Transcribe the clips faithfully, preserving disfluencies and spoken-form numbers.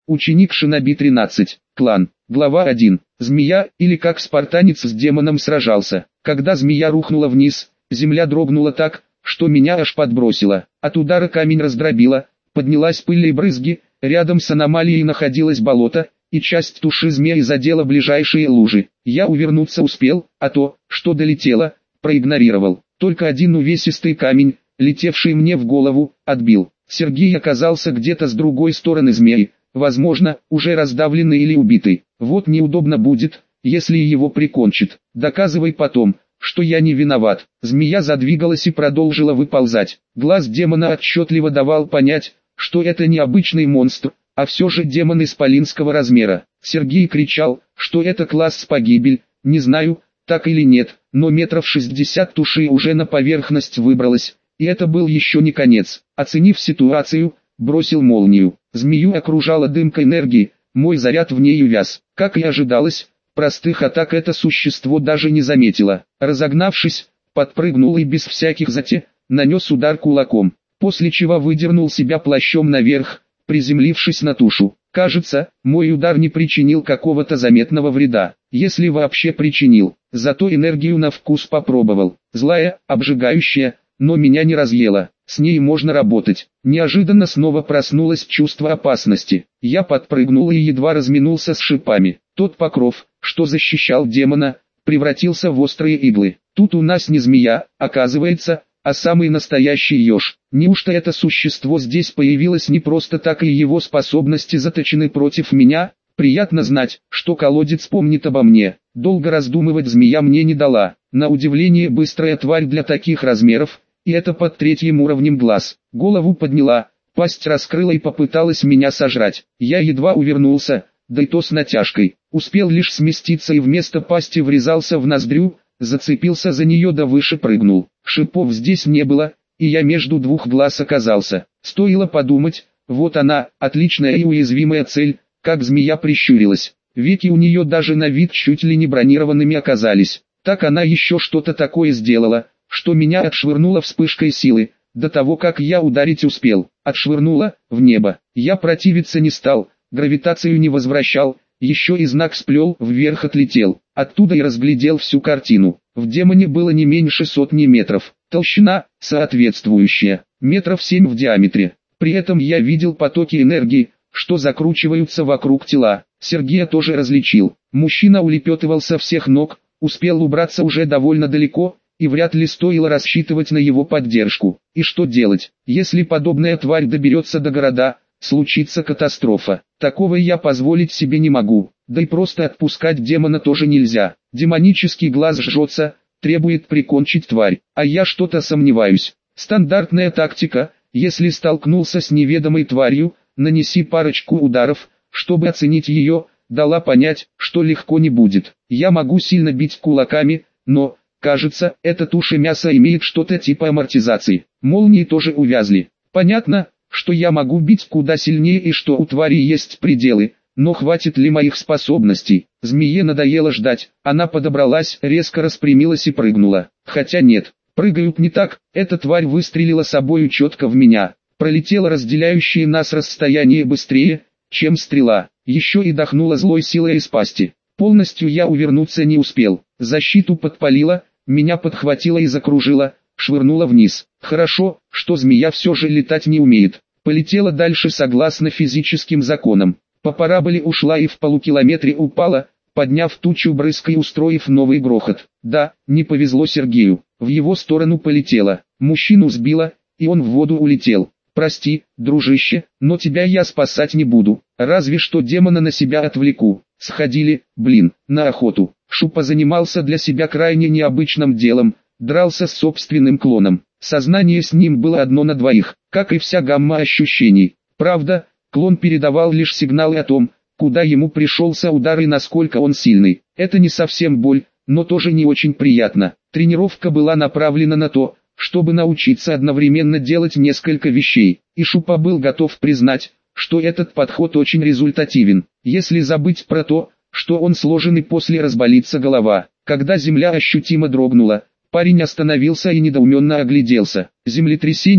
Ученик Шиноби тринадцать. Клан. Глава один. Змея, или как спартанец с демоном сражался. Когда змея рухнула вниз, земля дрогнула так, что меня аж подбросило. От удара камень раздробило, поднялась пыль и брызги, рядом с аномалией находилось болото, и часть туши змеи задела ближайшие лужи. Я увернуться успел, а то, что долетело, проигнорировал. Только один увесистый камень, летевший мне в голову, отбил. Сергей оказался где-то с другой стороны змеи, возможно, уже раздавленный или убитый. Вот неудобно будет, если его прикончит. Доказывай потом, что я не виноват. Змея задвигалась и продолжила выползать. Глаз демона отчетливо давал понять, что это не обычный монстр, а все же демон исполинского размера. Сергей кричал, что это класс погибель, не знаю, так или нет, но метров шестьдесят туши уже на поверхность выбралась, и это был еще не конец. Оценив ситуацию, бросил молнию. Змею окружала дымка энергии, мой заряд в ней увяз. Как и ожидалось, простых атак это существо даже не заметило. Разогнавшись, подпрыгнул и без всяких затей, нанес удар кулаком, после чего выдернул себя плащом наверх, приземлившись на тушу. Кажется, мой удар не причинил какого-то заметного вреда, если вообще причинил. Зато энергию на вкус попробовал. Злая, обжигающая, но меня не разъела. С ней можно работать. Неожиданно снова проснулось чувство опасности. Я подпрыгнул и едва разминулся с шипами. Тот покров, что защищал демона, превратился в острые иглы. Тут у нас не змея, оказывается, а самый настоящий еж. Неужто это существо здесь появилось не просто так, и его способности заточены против меня? Приятно знать, что колодец помнит обо мне. Долго раздумывать змея мне не дала. На удивление быстрая тварь для таких размеров, и это под третьим уровнем глаз. Голову подняла, пасть раскрыла и попыталась меня сожрать. Я едва увернулся, да и то с натяжкой. Успел лишь сместиться и вместо пасти врезался в ноздрю, зацепился за нее да выше прыгнул. Шипов здесь не было, и я между двух глаз оказался. Стоило подумать, вот она, отличная и уязвимая цель, как змея прищурилась. Веки у нее даже на вид чуть ли не бронированными оказались. Так она еще что-то такое сделала, что меня отшвырнуло вспышкой силы, до того как я ударить успел. Отшвырнуло в небо. Я противиться не стал, гравитацию не возвращал, еще и знак сплел, вверх отлетел. Оттуда и разглядел всю картину. В демоне было не меньше сотни метров. Толщина, соответствующая, метров семь в диаметре. При этом я видел потоки энергии, что закручиваются вокруг тела. Сергея тоже различил. Мужчина улепетывал со всех ног, успел убраться уже довольно далеко, и вряд ли стоило рассчитывать на его поддержку. И что делать, если подобная тварь доберется до города, случится катастрофа. Такого я позволить себе не могу, да и просто отпускать демона тоже нельзя. Демонический глаз жжется, требует прикончить тварь, а я что-то сомневаюсь. Стандартная тактика, если столкнулся с неведомой тварью, нанеси парочку ударов, чтобы оценить ее, дала понять, что легко не будет. Я могу сильно бить кулаками, но, кажется, эта туша мяса имеет что-то типа амортизации. Молнии тоже увязли. Понятно, что я могу бить куда сильнее и что у твари есть пределы, но хватит ли моих способностей? Змее надоело ждать, она подобралась, резко распрямилась и прыгнула. Хотя нет, прыгают не так, эта тварь выстрелила собою четко в меня. Пролетела разделяющее нас расстояние быстрее, чем стрела, еще и дохнула злой силой из пасти. Полностью я увернуться не успел, защиту подпалила, меня подхватила и закружила, швырнула вниз. Хорошо, что змея все же летать не умеет. Полетела дальше согласно физическим законам. По параболе ушла и в полукилометре упала, подняв тучу брызг и устроив новый грохот. Да, не повезло Сергею, в его сторону полетела. Мужчину сбила, и он в воду улетел. Прости, дружище, но тебя я спасать не буду, разве что демона на себя отвлеку. Сходили, блин, на охоту. Шупа занимался для себя крайне необычным делом, дрался с собственным клоном. Сознание с ним было одно на двоих, как и вся гамма ощущений. Правда, клон передавал лишь сигналы о том, куда ему пришелся удар и насколько он сильный. Это не совсем боль, но тоже не очень приятно. Тренировка была направлена на то, чтобы научиться одновременно делать несколько вещей, и Шупа был готов признать, что этот подход очень результативен, если забыть про то, что он сложен и после разболится голова. Когда земля ощутимо дрогнула, парень остановился и недоуменно огляделся. Землетрясение,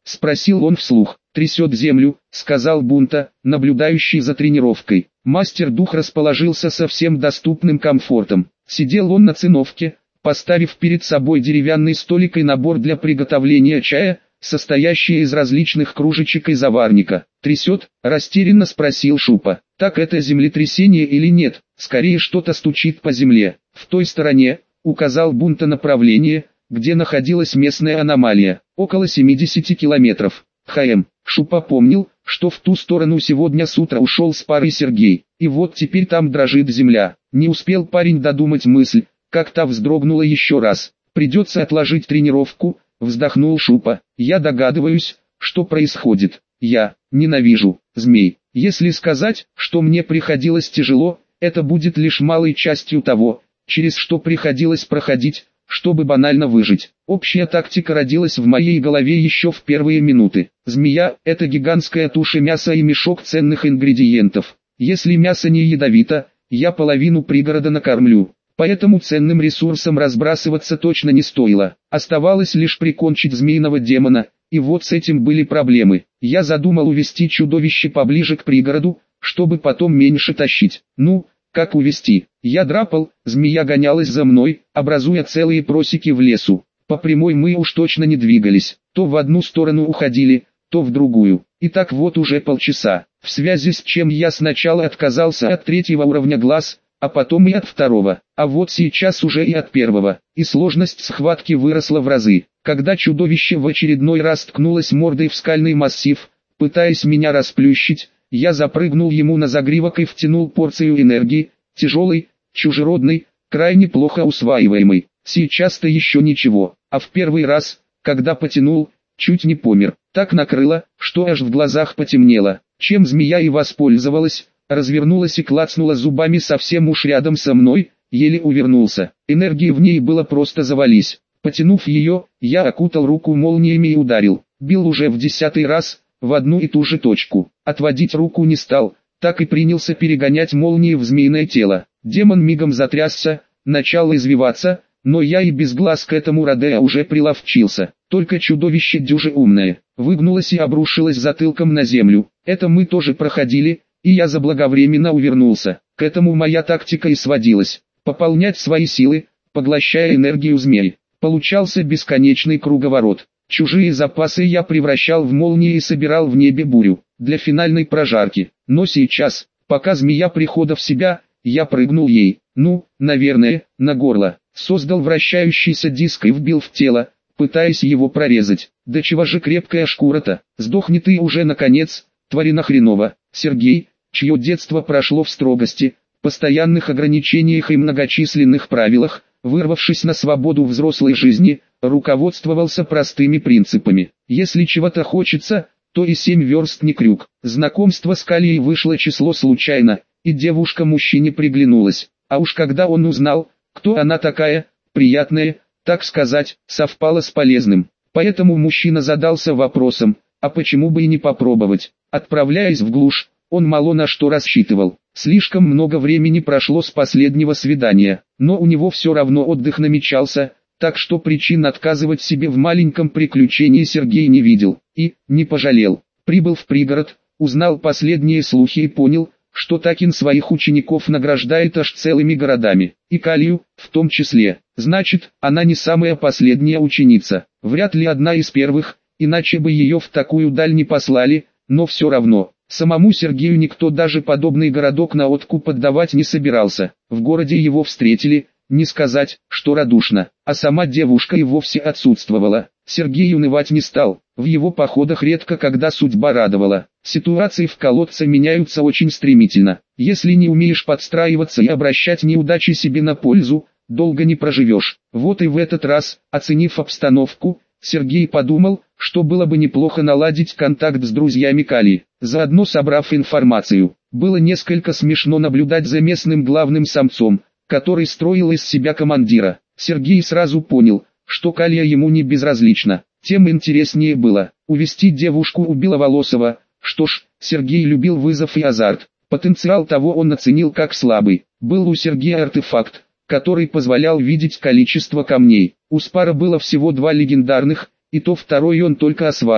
спросил он вслух. «Трясет землю», — сказал Бунта, наблюдающий за тренировкой. Мастер-дух расположился со всем доступным комфортом. Сидел он на циновке, поставив перед собой деревянный столик и набор для приготовления чая, состоящий из различных кружечек и заварника. «Трясет?» – растерянно спросил Шупа. «Так это землетрясение или нет? Скорее что-то стучит по земле. В той стороне», – указал Бунта направление, где находилась местная аномалия, около семидесяти километров. «Хм». Шупа помнил, что в ту сторону сегодня с утра ушел с парой Сергей, и вот теперь там дрожит земля. Не успел парень додумать мысль, как та вздрогнула еще раз. «Придется отложить тренировку», — вздохнул Шупа. «Я догадываюсь, что происходит. Я ненавижу змей. Если сказать, что мне приходилось тяжело, это будет лишь малой частью того, через что приходилось проходить, чтобы банально выжить. Общая тактика родилась в моей голове еще в первые минуты. Змея – это гигантская туша мяса и мешок ценных ингредиентов. Если мясо не ядовито, я половину пригорода накормлю. Поэтому ценным ресурсом разбрасываться точно не стоило. Оставалось лишь прикончить змеиного демона, и вот с этим были проблемы. Я задумал увести чудовище поближе к пригороду, чтобы потом меньше тащить. Ну, как увести? Я драпал, змея гонялась за мной, образуя целые просеки в лесу. По прямой мы уж точно не двигались, то в одну сторону уходили, то в другую. И так вот уже полчаса, в связи с чем я сначала отказался от третьего уровня глаз, а потом и от второго, а вот сейчас уже и от первого, и сложность схватки выросла в разы. Когда чудовище в очередной раз ткнулось мордой в скальный массив, пытаясь меня расплющить, я запрыгнул ему на загривок и втянул порцию энергии, тяжелой, чужеродной, крайне плохо усваиваемой. Сейчас-то еще ничего, а в первый раз, когда потянул, чуть не помер. Так накрыло, что аж в глазах потемнело, чем змея и воспользовалась. Развернулась и клацнула зубами совсем уж рядом со мной, еле увернулся. Энергии в ней было просто завались. Потянув ее, я окутал руку молниями и ударил. Бил уже в десятый раз, в одну и ту же точку. Отводить руку не стал, так и принялся перегонять молнии в змеиное тело. Демон мигом затрясся, начал извиваться, но я и без глаз к этому Родеа уже приловчился. Только чудовище дюже умное, выгнулось и обрушилось затылком на землю. Это мы тоже проходили, и я заблаговременно увернулся. К этому моя тактика и сводилась. Пополнять свои силы, поглощая энергию змей. Получался бесконечный круговорот. Чужие запасы я превращал в молнии и собирал в небе бурю, для финальной прожарки. Но сейчас, пока змея прихода в себя, я прыгнул ей, ну, наверное, на горло. Создал вращающийся диск и вбил в тело, пытаясь его прорезать. Да чего же крепкая шкура-то, сдохни ты уже наконец, тварина хренова. Сергей, чье детство прошло в строгости, постоянных ограничениях и многочисленных правилах, вырвавшись на свободу взрослой жизни, руководствовался простыми принципами. Если чего-то хочется, то и семь верст не крюк. Знакомство с Калией вышло число случайно, и девушка мужчине приглянулась. А уж когда он узнал, кто она такая, приятная, так сказать, совпало с полезным. Поэтому мужчина задался вопросом, а почему бы и не попробовать. Отправляясь в глушь, он мало на что рассчитывал. Слишком много времени прошло с последнего свидания, но у него все равно отдых намечался, так что причин отказывать себе в маленьком приключении Сергей не видел, и не пожалел. Прибыл в пригород, узнал последние слухи и понял, что Такин своих учеников награждает аж целыми городами, и Калию, в том числе. Значит, она не самая последняя ученица, вряд ли одна из первых, иначе бы ее в такую даль не послали, но все равно. Самому Сергею никто даже подобный городок на откуп отдавать не собирался. В городе его встретили, не сказать, что радушно, а сама девушка и вовсе отсутствовала. Сергей унывать не стал, в его походах редко когда судьба радовала. Ситуации в колодце меняются очень стремительно. Если не умеешь подстраиваться и обращать неудачи себе на пользу, долго не проживешь. Вот и в этот раз, оценив обстановку, Сергей подумал, что было бы неплохо наладить контакт с друзьями Калии, заодно собрав информацию. Было несколько смешно наблюдать за местным главным самцом, который строил из себя командира. Сергей сразу понял, что Калия ему не безразлична. Тем интереснее было увести девушку у Беловолосова. Что ж, Сергей любил вызов и азарт. Потенциал того он оценил как слабый. Был у Сергея артефакт, который позволял видеть количество камней. У Спара было всего два легендарных, и то второй он только осваивал.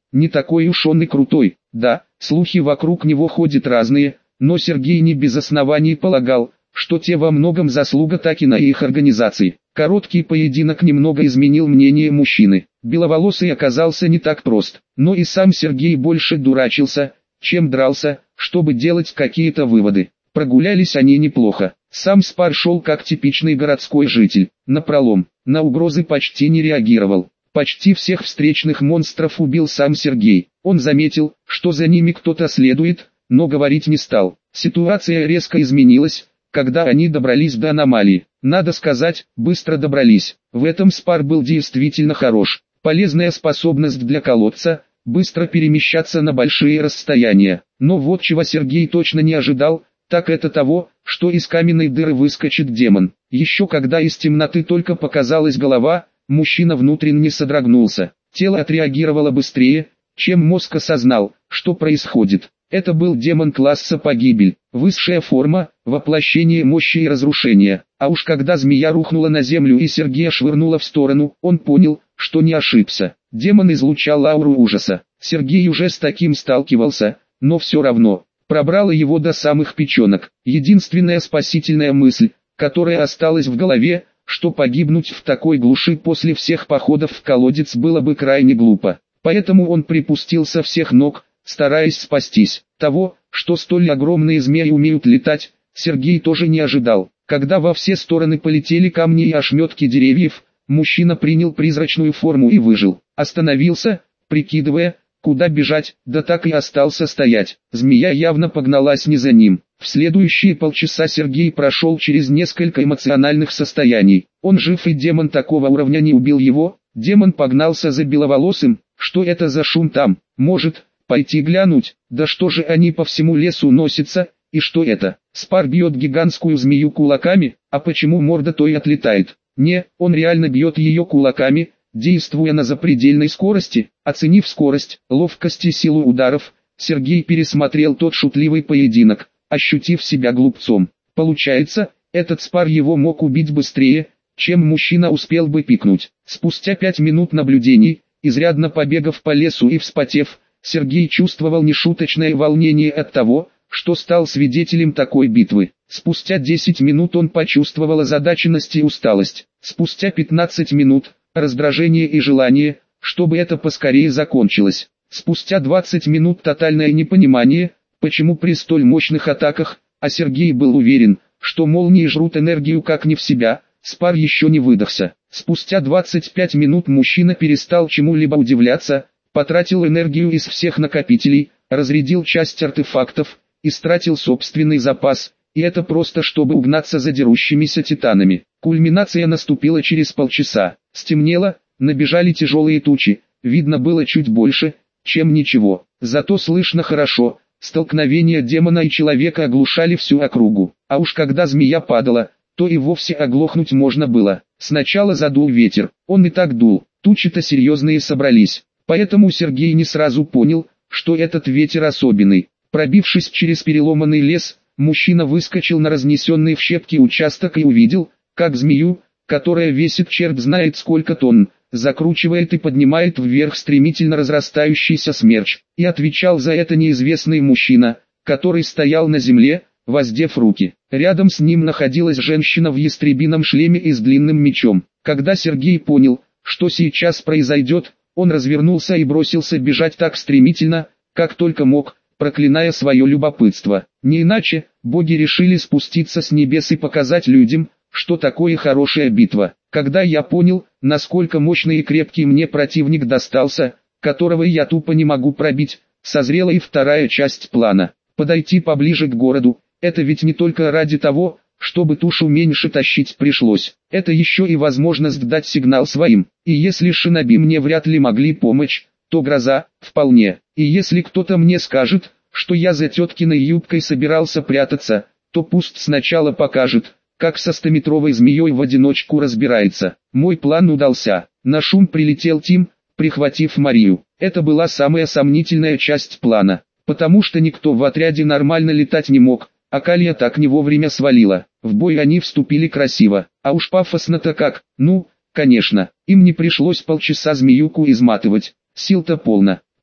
не такой уж он и крутой. Да, слухи вокруг него ходят разные, но Сергей не без оснований полагал, что те во многом заслуга Такина и их организации. Короткий поединок немного изменил мнение мужчины. Беловолосый оказался не так прост, но и сам Сергей больше дурачился, чем дрался, чтобы делать какие-то выводы. Прогулялись они неплохо. Сам Спар шел как типичный городской житель, напролом, на угрозы почти не реагировал. Почти всех встречных монстров убил сам Сергей. Он заметил, что за ними кто-то следует, но говорить не стал. Ситуация резко изменилась, когда они добрались до аномалии. Надо сказать, быстро добрались. В этом Спар был действительно хорош. Полезная способность для колодца, быстро перемещаться на большие расстояния. Но вот чего Сергей точно не ожидал, так это того, что из каменной дыры выскочит демон. Еще когда из темноты только показалась голова, мужчина внутренне содрогнулся. Тело отреагировало быстрее, чем мозг осознал, что происходит. Это был демон класса погибель, высшая форма, воплощение мощи и разрушения. А уж когда змея рухнула на землю и Сергея швырнула в сторону, он понял, что не ошибся. Демон излучал ауру ужаса. Сергей уже с таким сталкивался, но все равно пробрало его до самых печенок. Единственная спасительная мысль, которая осталась в голове, что погибнуть в такой глуши после всех походов в колодец было бы крайне глупо. Поэтому он припустил со всех ног, стараясь спастись. Того, что столь огромные змеи умеют летать, Сергей тоже не ожидал. Когда во все стороны полетели камни и ошметки деревьев, мужчина принял призрачную форму и выжил. Остановился, прикидывая, куда бежать, да так и остался стоять. Змея явно погналась не за ним. В следующие полчаса Сергей прошел через несколько эмоциональных состояний. Он жив, и демон такого уровня не убил его. Демон погнался за беловолосым. Что это за шум там? Может, пойти глянуть? Да что же они по всему лесу носятся? И что это? Спар бьет гигантскую змею кулаками, а почему морда той отлетает? Не, он реально бьет ее кулаками, действуя на запредельной скорости. Оценив скорость, ловкость и силу ударов, Сергей пересмотрел тот шутливый поединок, ощутив себя глупцом. Получается, этот Спар его мог убить быстрее, чем мужчина успел бы пикнуть. Спустя пять минут наблюдений, изрядно побегав по лесу и вспотев, Сергей чувствовал нешуточное волнение от того, что стал свидетелем такой битвы. Спустя десять минут он почувствовал озадаченность и усталость. Спустя пятнадцать минут – раздражение и желание, чтобы это поскорее закончилось. Спустя двадцать минут тотальное непонимание, почему при столь мощных атаках, а Сергей был уверен, что молнии жрут энергию как не в себя, Спар еще не выдохся. Спустя двадцать пять минут мужчина перестал чему-либо удивляться, потратил энергию из всех накопителей, разрядил часть артефактов, истратил собственный запас, и это просто чтобы угнаться за дерущимися титанами. Кульминация наступила через полчаса. Стемнело, набежали тяжелые тучи, видно было чуть больше, чем ничего. Зато слышно хорошо, столкновения демона и человека оглушали всю округу. А уж когда змея падала, то и вовсе оглохнуть можно было. Сначала задул ветер, он и так дул, тучи-то серьезные собрались. Поэтому Сергей не сразу понял, что этот ветер особенный. Пробившись через переломанный лес, мужчина выскочил на разнесенный в щепки участок и увидел, как змею, которая весит черт знает сколько тонн, закручивает и поднимает вверх стремительно разрастающийся смерч. И отвечал за это неизвестный мужчина, который стоял на земле, воздев руки. Рядом с ним находилась женщина в ястребином шлеме и с длинным мечом. Когда Сергей понял, что сейчас произойдет, он развернулся и бросился бежать так стремительно, как только мог, проклиная свое любопытство. Не иначе, боги решили спуститься с небес и показать людям, что такое хорошая битва. Когда я понял, насколько мощный и крепкий мне противник достался, которого я тупо не могу пробить, созрела и вторая часть плана. Подойти поближе к городу, это ведь не только ради того, чтобы тушу меньше тащить пришлось. Это еще и возможность дать сигнал своим. И если шиноби мне вряд ли могли помочь, то гроза – вполне. И если кто-то мне скажет, что я за теткиной юбкой собирался прятаться, то пусть сначала покажет, как со стометровой змеей в одиночку разбирается. Мой план удался. На шум прилетел Тим, прихватив Марию. Это была самая сомнительная часть плана, потому что никто в отряде нормально летать не мог, а Калия так не вовремя свалила. В бой они вступили красиво, а уж пафосно-то как. Ну, конечно, им не пришлось полчаса змеюку изматывать, сил-то полно.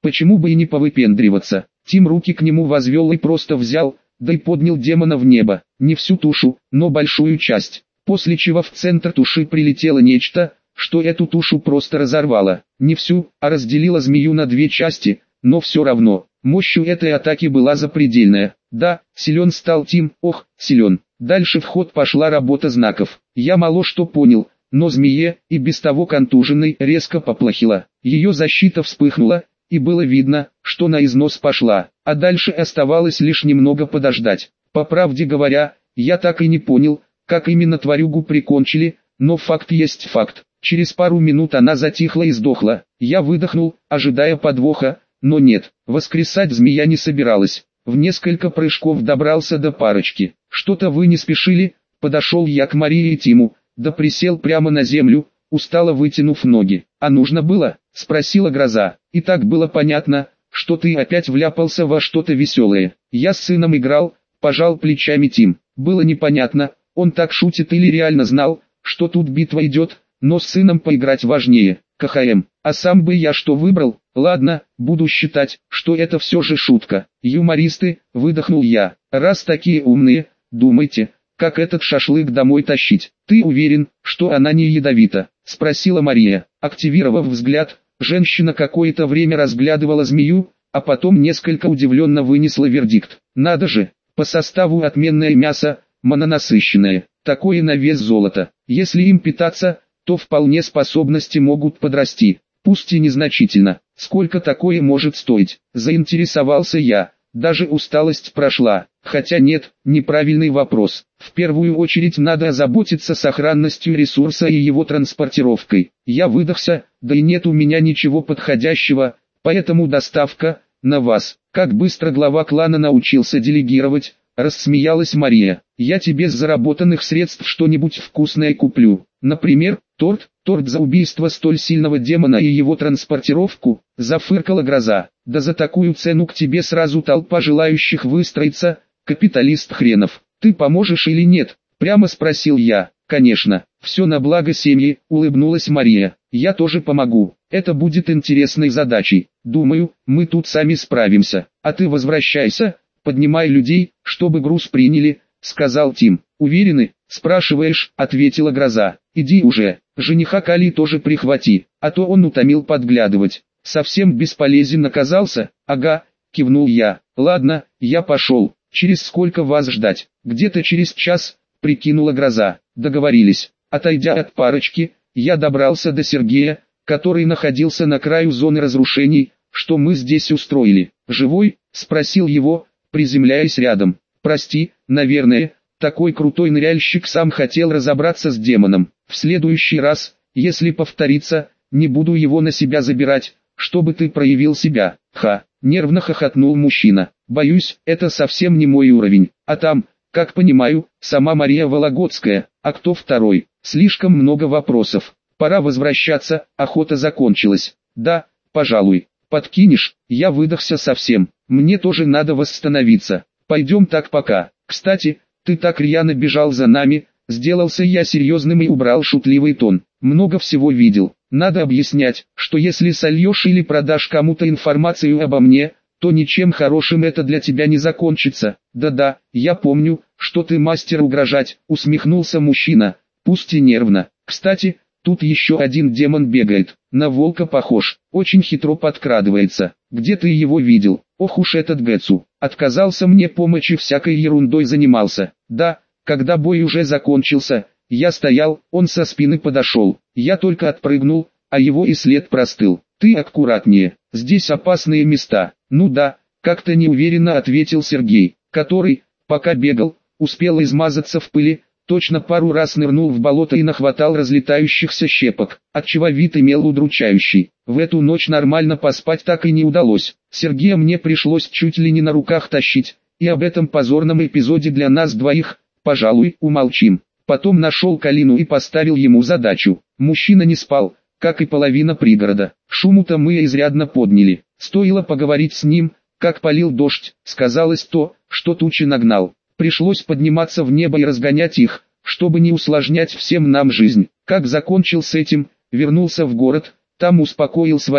почему бы и не повыпендриваться. Тим руки к нему возвел и просто взял, да и поднял демона в небо, не всю тушу, но большую часть, после чего в центр туши прилетело нечто, что эту тушу просто разорвало, не всю, а разделило змею на две части, но все равно, мощь у этой атаки была запредельная. Да, силен стал Тим, ох, силен. Дальше в ход пошла работа знаков. Я мало что понял, но змее, и без того контуженной, резко поплохело. Ее защита вспыхнула, и было видно, что на износ пошла, а дальше оставалось лишь немного подождать. По правде говоря, я так и не понял, как именно тварюгу прикончили, но факт есть факт. Через пару минут она затихла и сдохла. Я выдохнул, ожидая подвоха, но нет, воскресать змея не собиралась. В несколько прыжков добрался до парочки. «Что-то вы не спешили?» Подошел я к Марии и Тиму, да присел прямо на землю, устало вытянув ноги. «А нужно было?» — спросила Гроза. «И так было понятно, что ты опять вляпался во что-то веселое. Я с сыном играл», — пожал плечами Тим. «Было непонятно, он так шутит или реально знал, что тут битва идет, но с сыном поиграть важнее. КХМ, а сам бы я что выбрал? Ладно, буду считать, что это все же шутка. Юмористы», — выдохнул я. «Раз такие умные, думайте, как этот шашлык домой тащить. Ты уверен, что она не ядовита?» — спросила Мария. Активировав взгляд, женщина какое-то время разглядывала змею, а потом несколько удивленно вынесла вердикт. «Надо же, по составу отменное мясо, мононасыщенное, такое на вес золота. Если им питаться, то вполне способности могут подрасти, пусть и незначительно. Сколько такое может стоить?» Заинтересовался я, даже усталость прошла. Хотя нет, неправильный вопрос. В первую очередь надо озаботиться сохранностью ресурса и его транспортировкой. Я выдохся, да и нет у меня ничего подходящего, поэтому доставка на вас. Как быстро глава клана научился делегировать, рассмеялась Мария. «Я тебе с заработанных средств что-нибудь вкусное куплю. Например, торт, торт за убийство столь сильного демона и его транспортировку», — зафыркала Гроза. «Да за такую цену к тебе сразу толпа желающих выстроиться, капиталист хренов. Ты поможешь или нет?» — прямо спросил я. «Конечно, все на благо семьи», — улыбнулась Мария. «Я тоже помогу. Это будет интересной задачей. Думаю, мы тут сами справимся. А ты возвращайся, поднимай людей, чтобы груз приняли», — сказал Тим. «Уверены?» — спрашиваешь, — ответила Гроза. «Иди уже, жениха Кали тоже прихвати, а то он утомил подглядывать. Совсем бесполезен оказался?» «Ага», — кивнул я. «Ладно, я пошел. Через сколько вас ждать?» «Где-то через час», — прикинула Гроза. «Договорились». Отойдя от парочки, я добрался до Сергея, который находился на краю зоны разрушений. «Что мы здесь устроили? Живой?» — спросил его, приземляясь рядом. «Прости, наверное, такой крутой ныряльщик сам хотел разобраться с демоном. В следующий раз, если повторится, не буду его на себя забирать, чтобы ты проявил себя». «Ха!» — нервно хохотнул мужчина. «Боюсь, это совсем не мой уровень. А там, как понимаю, сама Мария Вологодская. А кто второй?» «Слишком много вопросов. Пора возвращаться, охота закончилась». «Да, пожалуй. Подкинешь?» Я выдохся совсем. «Мне тоже надо восстановиться. Пойдем так пока. Кстати, ты так рьяно бежал за нами», — сделался я серьезным и убрал шутливый тон. «Много всего видел. Надо объяснять, что если сольешь или продашь кому-то информацию обо мне, то ничем хорошим это для тебя не закончится». «Да-да, я помню, что ты мастер угрожать», — усмехнулся мужчина, пусть и нервно. «Кстати, тут еще один демон бегает, на волка похож, очень хитро подкрадывается. Где ты его видел?» «Ох уж этот Гэцу, отказался мне помочь и всякой ерундой занимался». «Да, когда бой уже закончился, я стоял, он со спины подошел, я только отпрыгнул, а его и след простыл». «Ты аккуратнее, здесь опасные места». «Ну да», — как-то неуверенно ответил Сергей, который, пока бегал, успел измазаться в пыли, точно пару раз нырнул в болото и нахватал разлетающихся щепок, отчего вид имел удручающий. В эту ночь нормально поспать так и не удалось. Сергея мне пришлось чуть ли не на руках тащить, и об этом позорном эпизоде для нас двоих, пожалуй, умолчим. Потом нашел Калину и поставил ему задачу. Мужчина не спал, как и половина пригорода. Шуму-то мы изрядно подняли. Стоило поговорить с ним, как полил дождь, сказалось то, что тучи нагнал. Пришлось подниматься в небо и разгонять их, чтобы не усложнять всем нам жизнь. Как закончил с этим, вернулся в город, там успокоил своих,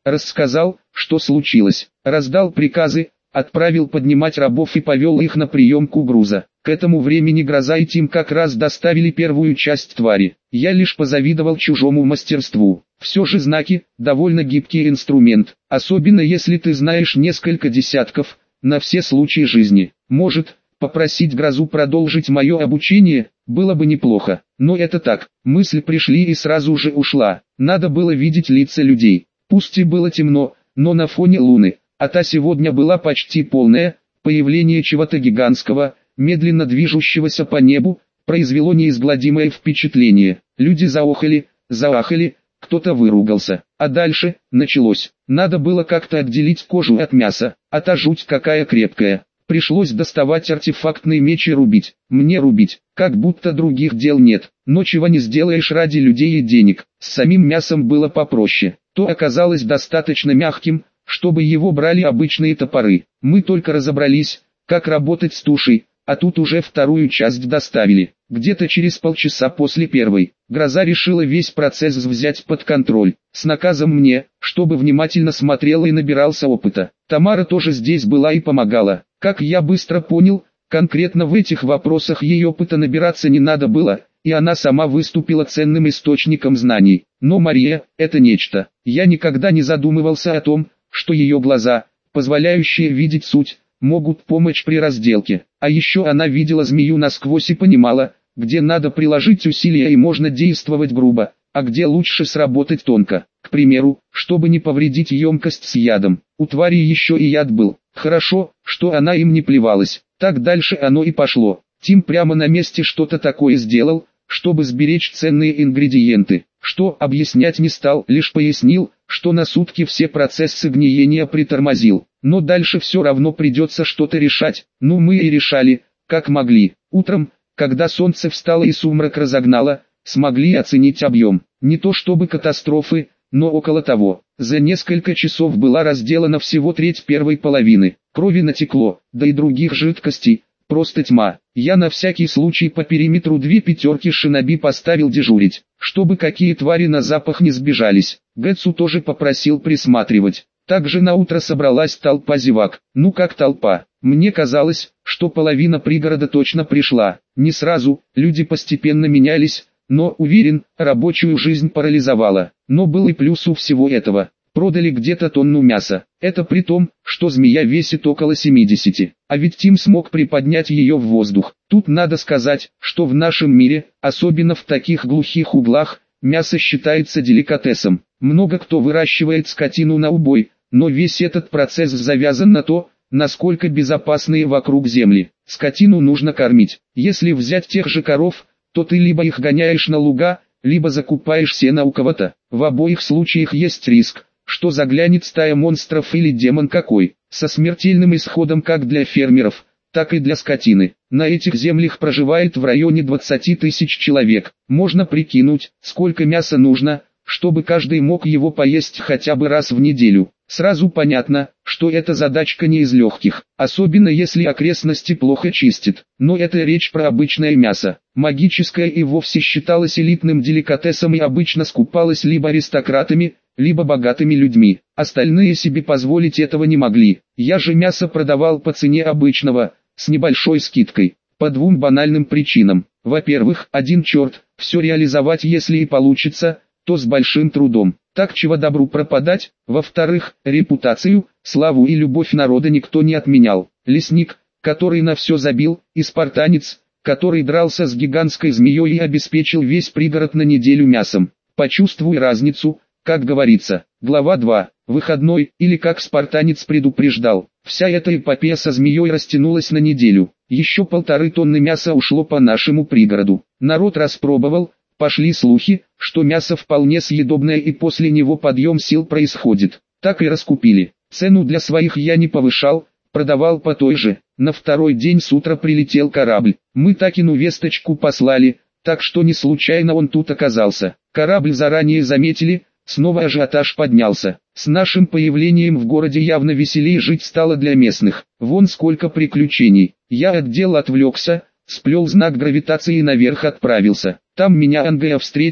рассказал, что случилось, раздал приказы, отправил поднимать рабов и повел их на приемку груза. К этому времени Гроза и Тим как раз доставили первую часть твари. Я лишь позавидовал чужому мастерству. Все же знаки – довольно гибкий инструмент, особенно если ты знаешь несколько десятков, на все случаи жизни. Может, попросить Грозу продолжить мое обучение, было бы неплохо. Но это так, мысль пришли и сразу же ушла. Надо было видеть лица людей. Пусть и было темно, но на фоне луны, а та сегодня была почти полная, появление чего-то гигантского, медленно движущегося по небу, произвело неизгладимое впечатление. Люди заохали, заахали, кто-то выругался. А дальше, началось. Надо было как-то отделить кожу от мяса, а та жуть какая крепкая. Пришлось доставать артефактные мечи и рубить. Мне рубить, как будто других дел нет. Но чего не сделаешь ради людей и денег. С самим мясом было попроще. То оказалось достаточно мягким, чтобы его брали обычные топоры. Мы только разобрались, как работать с тушей, а тут уже вторую часть доставили. Где-то через полчаса после первой, Гроза решила весь процесс взять под контроль, с наказом мне, чтобы внимательно смотрела и набирался опыта. Тамара тоже здесь была и помогала. Как я быстро понял, конкретно в этих вопросах ей опыта набираться не надо было, и она сама выступила ценным источником знаний. Но Мария – это нечто. Я никогда не задумывался о том, что ее глаза, позволяющие видеть суть, могут помочь при разделке. А еще она видела змею насквозь и понимала, где надо приложить усилия и можно действовать грубо, а где лучше сработать тонко. К примеру, чтобы не повредить емкость с ядом. У твари еще и яд был. Хорошо, что она им не плевалась. Так дальше оно и пошло. Тим прямо на месте что-то такое сделал, чтобы сберечь ценные ингредиенты. Что объяснять не стал, лишь пояснил, что на сутки все процессы гниения притормозил. Но дальше все равно придется что-то решать. Ну мы и решали, как могли. Утром, когда солнце встало и сумрак разогнало, смогли оценить объем. Не то чтобы катастрофы, но около того. За несколько часов была разделана всего треть первой половины. Крови натекло, да и других жидкостей, просто тьма. Я на всякий случай по периметру две пятерки шиноби поставил дежурить, чтобы какие твари на запах не сбежались. Гэтсу тоже попросил присматривать. Также на утро собралась толпа зевак. Ну как толпа? Мне казалось, что половина пригорода точно пришла. Не сразу, люди постепенно менялись, но, уверен, рабочую жизнь парализовала. Но был и плюс у всего этого. Продали где-то тонну мяса. Это при том, что змея весит около семидесяти. А ведь Тим смог приподнять ее в воздух. Тут надо сказать, что в нашем мире, особенно в таких глухих углах, мясо считается деликатесом. Много кто выращивает скотину на убой, но весь этот процесс завязан на то, насколько безопасные вокруг земли. Скотину нужно кормить. Если взять тех же коров, то ты либо их гоняешь на луга, либо закупаешь сено у кого-то. В обоих случаях есть риск, что заглянет стая монстров или демон какой, со смертельным исходом как для фермеров, так и для скотины. На этих землях проживает в районе двадцати тысяч человек. Можно прикинуть, сколько мяса нужно, чтобы каждый мог его поесть хотя бы раз в неделю. Сразу понятно, что эта задачка не из легких, особенно если окрестности плохо чистят. Но это речь про обычное мясо. Магическое и вовсе считалось элитным деликатесом и обычно скупалось либо аристократами, либо богатыми людьми. Остальные себе позволить этого не могли. Я же мясо продавал по цене обычного, с небольшой скидкой. По двум банальным причинам. Во-первых, один черт, все реализовать если и получится, то с большим трудом. Так чего добру пропадать. Во-вторых, репутацию, славу и любовь народа никто не отменял. Лесник, который на все забил, и спартанец, который дрался с гигантской змеей и обеспечил весь пригород на неделю мясом. Почувствуй разницу, как говорится. Глава два. Выходной, или как спартанец предупреждал. Вся эта эпопея со змеей растянулась на неделю. Еще полторы тонны мяса ушло по нашему пригороду. Народ распробовал. Пошли слухи, что мясо вполне съедобное и после него подъем сил происходит. Так и раскупили. Цену для своих я не повышал, продавал по той же. На второй день с утра прилетел корабль. Мы Такину весточку послали, так что не случайно он тут оказался. Корабль заранее заметили, снова ажиотаж поднялся. С нашим появлением в городе явно веселее жить стало для местных. Вон сколько приключений. Я от дел отвлекся, сплел знак гравитации и наверх отправился. Там меня Ангая встретила,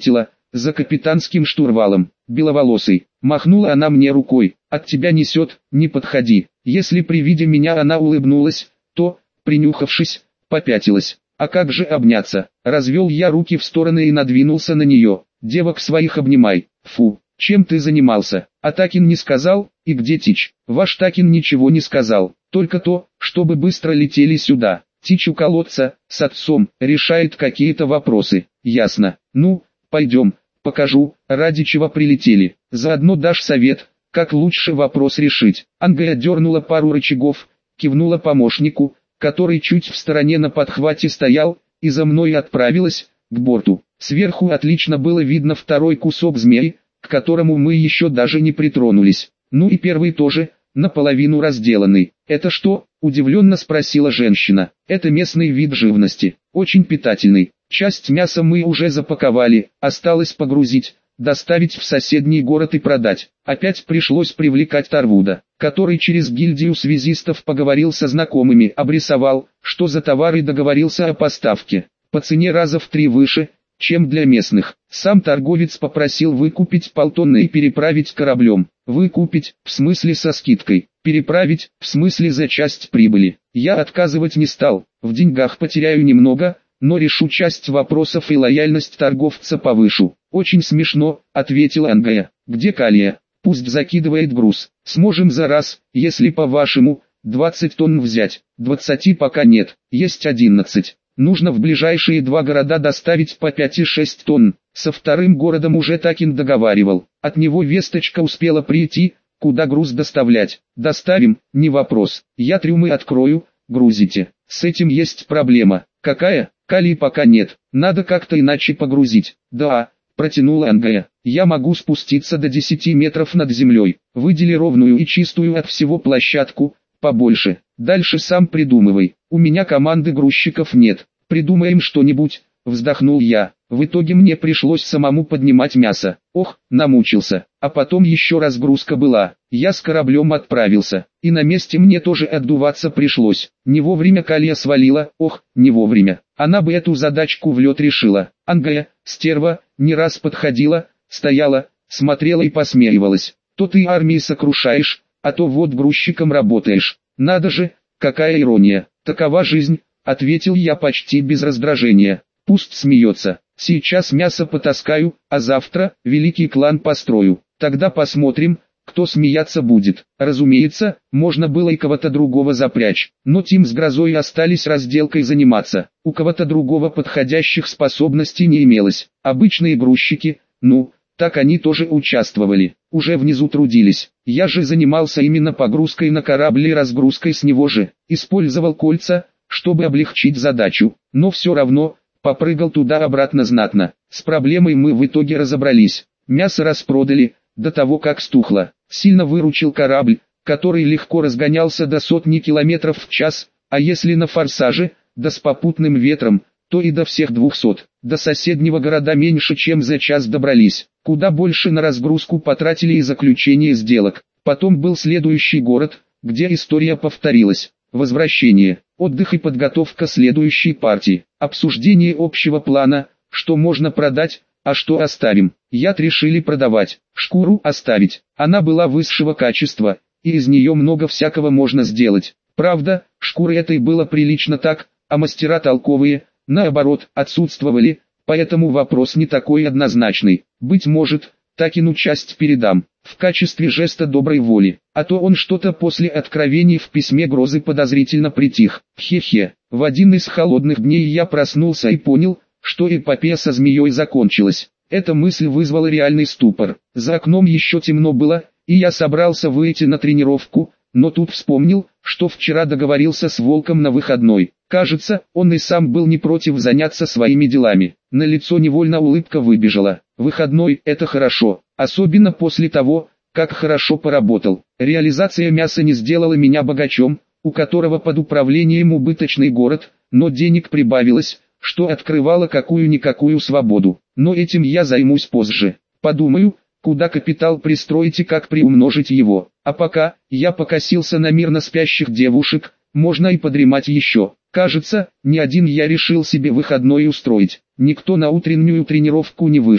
за капитанским штурвалом, беловолосый. Махнула она мне рукой, от тебя несет, не подходи. Если при виде меня она улыбнулась, то, принюхавшись, попятилась. А как же обняться? Развел я руки в стороны и надвинулся на нее. Девок своих обнимай. Фу, чем ты занимался? А Такин не сказал, и где Тич? Ваш Такин ничего не сказал, только то, чтобы быстро летели сюда. Тич у колодца, с отцом, решает какие-то вопросы. Ясно. Ну, пойдем, покажу, ради чего прилетели. Заодно дашь совет, как лучше вопрос решить. Ангая дернула пару рычагов, кивнула помощнику, который чуть в стороне на подхвате стоял, и за мной отправилась, к борту. Сверху отлично было видно второй кусок змеи, к которому мы еще даже не притронулись. Ну и первый тоже, наполовину разделанный. «Это что?» – удивленно спросила женщина. «Это местный вид живности, очень питательный. Часть мяса мы уже запаковали, осталось погрузить, доставить в соседний город и продать». Опять пришлось привлекать Тарвуда, который через гильдию связистов поговорил со знакомыми, обрисовал, что за товар и договорился о поставке. По цене раза в три выше, чем для местных. Сам торговец попросил выкупить полтонны и переправить кораблем. Выкупить, в смысле со скидкой. Переправить, в смысле за часть прибыли. Я отказывать не стал, в деньгах потеряю немного, но решу часть вопросов и лояльность торговца повышу. «Очень смешно», — ответила Ангая. «Где Калия? Пусть закидывает груз. Сможем за раз, если по-вашему, двадцать тонн взять. двадцати пока нет, есть одиннадцать. Нужно в ближайшие два города доставить по пять и шесть тонн. Со вторым городом уже Такин договаривал. От него весточка успела прийти, куда груз доставлять. Доставим, не вопрос. Я трюмы открою, грузите. С этим есть проблема. Какая? Калии пока нет. Надо как-то иначе погрузить. Да, протянула Ангая. Я могу спуститься до десяти метров над землей. Выдели ровную и чистую от всего площадку, побольше. Дальше сам придумывай. У меня команды грузчиков нет. Придумаем что-нибудь, вздохнул я. В итоге мне пришлось самому поднимать мясо. Ох, намучился. А потом еще разгрузка была. Я с кораблем отправился. И на месте мне тоже отдуваться пришлось. Не вовремя Калия свалила. Ох, не вовремя. Она бы эту задачку в лед решила. Ангая, стерва, не раз подходила, стояла, смотрела и посмеивалась. То ты армии сокрушаешь, а то вот грузчиком работаешь. Надо же, какая ирония. Такова жизнь, ответил я почти без раздражения. Пусть смеется. Сейчас мясо потаскаю, а завтра великий клан построю. Тогда посмотрим, кто смеяться будет. Разумеется, можно было и кого-то другого запрячь, но Тим с Грозой остались разделкой заниматься. У кого-то другого подходящих способностей не имелось. Обычные грузчики, ну, так они тоже участвовали, уже внизу трудились. Я же занимался именно погрузкой на корабль и разгрузкой с него же. Использовал кольца, чтобы облегчить задачу, но все равно, попрыгал туда-обратно знатно. С проблемой мы в итоге разобрались. Мясо распродали, до того как стухло. Сильно выручил корабль, который легко разгонялся до сотни километров в час, а если на форсаже, да с попутным ветром, то и до всех двухсот. До соседнего города меньше чем за час добрались. Куда больше на разгрузку потратили и заключение сделок. Потом был следующий город, где история повторилась. Возвращение, отдых и подготовка следующей партии. Обсуждение общего плана, что можно продать, а что оставим. Яд решили продавать, шкуру оставить. Она была высшего качества, и из нее много всякого можно сделать. Правда, шкуры этой было прилично так, а мастера толковые, наоборот, отсутствовали, поэтому вопрос не такой однозначный. Быть может, Такину часть передам, в качестве жеста доброй воли, а то он что-то после откровений в письме Грозы подозрительно притих. Хе-хе, в один из холодных дней я проснулся и понял, что эпопея со змеей закончилась. Эта мысль вызвала реальный ступор. За окном еще темно было, и я собрался выйти на тренировку, но тут вспомнил, что вчера договорился с Волком на выходной. Кажется, он и сам был не против заняться своими делами. На лицо невольно улыбка выбежала. Выходной – это хорошо, особенно после того, как хорошо поработал. Реализация мяса не сделала меня богачом, у которого под управлением убыточный город, но денег прибавилось, что открывало какую-никакую свободу. Но этим я займусь позже. Подумаю, куда капитал пристроить и как приумножить его. А пока, я покосился на мирно спящих девушек, можно и подремать еще. Кажется, не один я решил себе выходной устроить. Никто на утреннюю тренировку не вышел.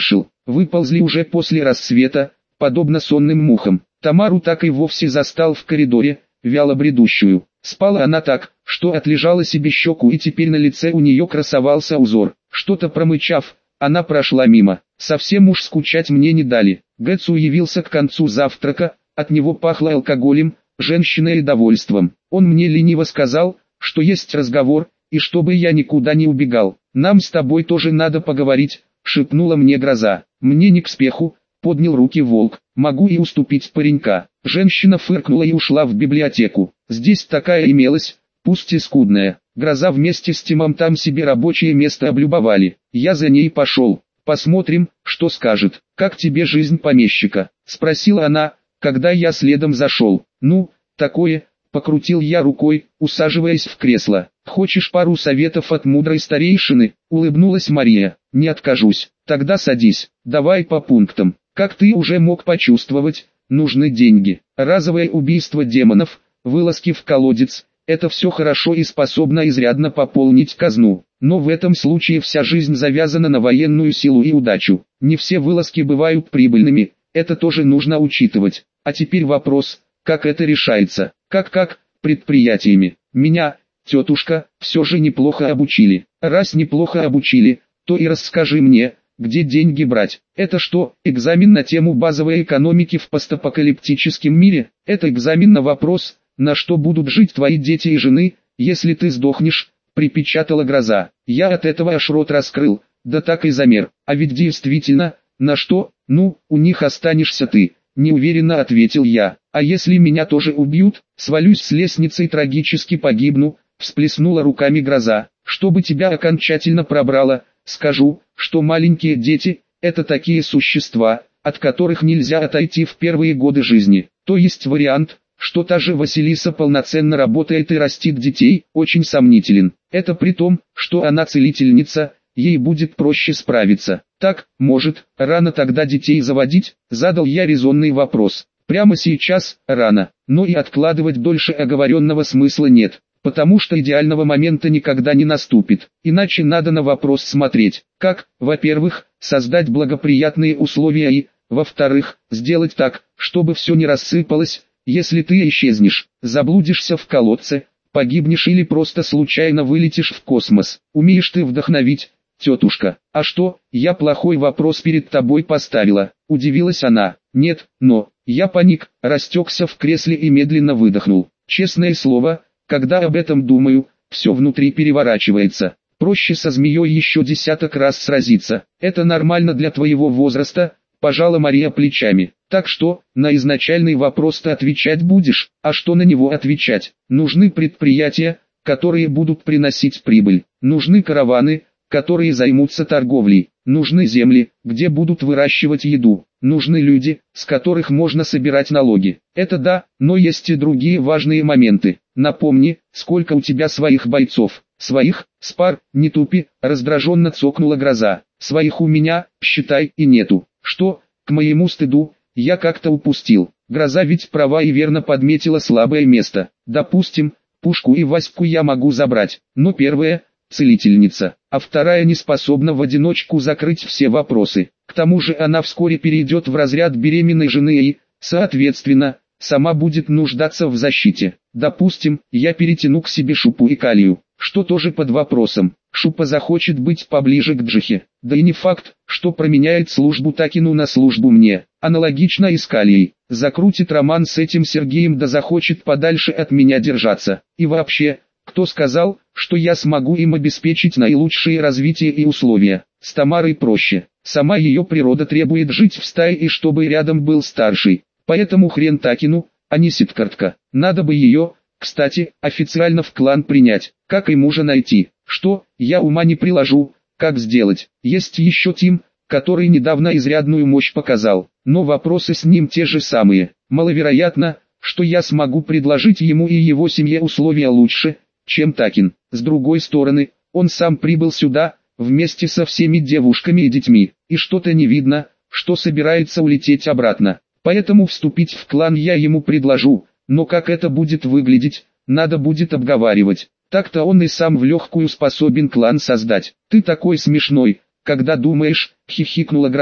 выползли уже после рассвета, подобно сонным мухам. Тамару так и вовсе застал в коридоре, вяло бредущую. Спала она так, что отлежала себе щеку, и теперь на лице у нее красовался узор. Что-то промычав, она прошла мимо. Совсем уж скучать мне не дали. Гэтсу явился к концу завтрака, от него пахло алкоголем, женщиной и довольством. Он мне лениво сказал, что есть разговор, и чтобы я никуда не убегал. «Нам с тобой тоже надо поговорить», — шепнула мне гроза. «Мне не к спеху», — поднял руки волк. «Могу и уступить паренька». Женщина фыркнула и ушла в библиотеку. Здесь такая имелась, пусть и скудная. Гроза вместе с Тимом там себе рабочее место облюбовали. Я за ней пошел. «Посмотрим, что скажет». «Как тебе жизнь помещика?» — спросила она, когда я следом зашел. «Ну, такое», — покрутил я рукой, усаживаясь в кресло. «Хочешь пару советов от мудрой старейшины?» — улыбнулась Мария. «Не откажусь. Тогда садись. Давай по пунктам. Как ты уже мог почувствовать, нужны деньги. Разовое убийство демонов, вылазки в колодец — это все хорошо и способно изрядно пополнить казну. Но в этом случае вся жизнь завязана на военную силу и удачу. Не все вылазки бывают прибыльными, это тоже нужно учитывать. А теперь вопрос, как это решается? Как-как? Предприятиями. Меня, тетушка, все же неплохо обучили. Раз неплохо обучили, то и расскажи мне, где деньги брать. Это что, экзамен на тему базовой экономики в постапокалиптическом мире? Это экзамен на вопрос, на что будут жить твои дети и жены, если ты сдохнешь, припечатала гроза. Я от этого аж рот раскрыл, да так и замер. А ведь действительно, на что? Ну, у них останешься ты, неуверенно ответил я. А если меня тоже убьют, свалюсь с лестницы и трагически погибну, всплеснула руками гроза. Чтобы тебя окончательно пробрало, скажу, что маленькие дети – это такие существа, от которых нельзя отойти в первые годы жизни. То есть вариант, что та же Василиса полноценно работает и растит детей, очень сомнителен. Это при том, что она целительница, ей будет проще справиться. Так, может, рано тогда детей заводить? Задал я резонный вопрос. Прямо сейчас, рано, но и откладывать дольше оговоренного смысла нет. Потому что идеального момента никогда не наступит. Иначе надо на вопрос смотреть. Как, во-первых, создать благоприятные условия и, во-вторых, сделать так, чтобы все не рассыпалось, если ты исчезнешь, заблудишься в колодце, погибнешь или просто случайно вылетишь в космос. Умеешь ты вдохновить, тетушка? А что, я плохой вопрос перед тобой поставила? Удивилась она. Нет, но, я паник, растекся в кресле и медленно выдохнул. Честное слово, когда об этом думаю, все внутри переворачивается. Проще со змеей еще десяток раз сразиться. Это нормально для твоего возраста, пожала Мария плечами. Так что, на изначальный вопрос-то отвечать будешь? А что на него отвечать? Нужны предприятия, которые будут приносить прибыль. Нужны караваны, которые займутся торговлей. Нужны земли, где будут выращивать еду. Нужны люди, с которых можно собирать налоги. Это да, но есть и другие важные моменты. Напомни, сколько у тебя своих бойцов. Своих, Спар, не тупи, раздраженно цокнула гроза. Своих у меня, считай, и нету. Что, к моему стыду, я как-то упустил. Гроза ведь права и верно подметила слабое место. Допустим, Пушку и Ваську я могу забрать, но первая – целительница, а вторая не способна в одиночку закрыть все вопросы. К тому же она вскоре перейдет в разряд беременной жены и, соответственно, сама будет нуждаться в защите. Допустим, я перетяну к себе Шупу и Калию, что тоже под вопросом. Шупа захочет быть поближе к Джихе, да и не факт, что променяет службу Такину на службу мне. Аналогично и с Калией. Закрутит роман с этим Сергеем да захочет подальше от меня держаться. И вообще, кто сказал, что я смогу им обеспечить наилучшее развитие и условия? С Тамарой проще. Сама ее природа требует жить в стае и чтобы рядом был старший. Поэтому хрен Такину, а не Сидкартка. Надо бы ее, кстати, официально в клан принять. Как и мужа найти? Что, я ума не приложу, как сделать? Есть еще Тим, который недавно изрядную мощь показал. Но вопросы с ним те же самые. Маловероятно, что я смогу предложить ему и его семье условия лучше, чем Такин. С другой стороны, он сам прибыл сюда, вместе со всеми девушками и детьми, и что-то не видно, что собирается улететь обратно. Поэтому вступить в клан я ему предложу, но как это будет выглядеть, надо будет обговаривать. Так-то он и сам в легкую способен клан создать. Ты такой смешной, когда думаешь, хихикнула гроза,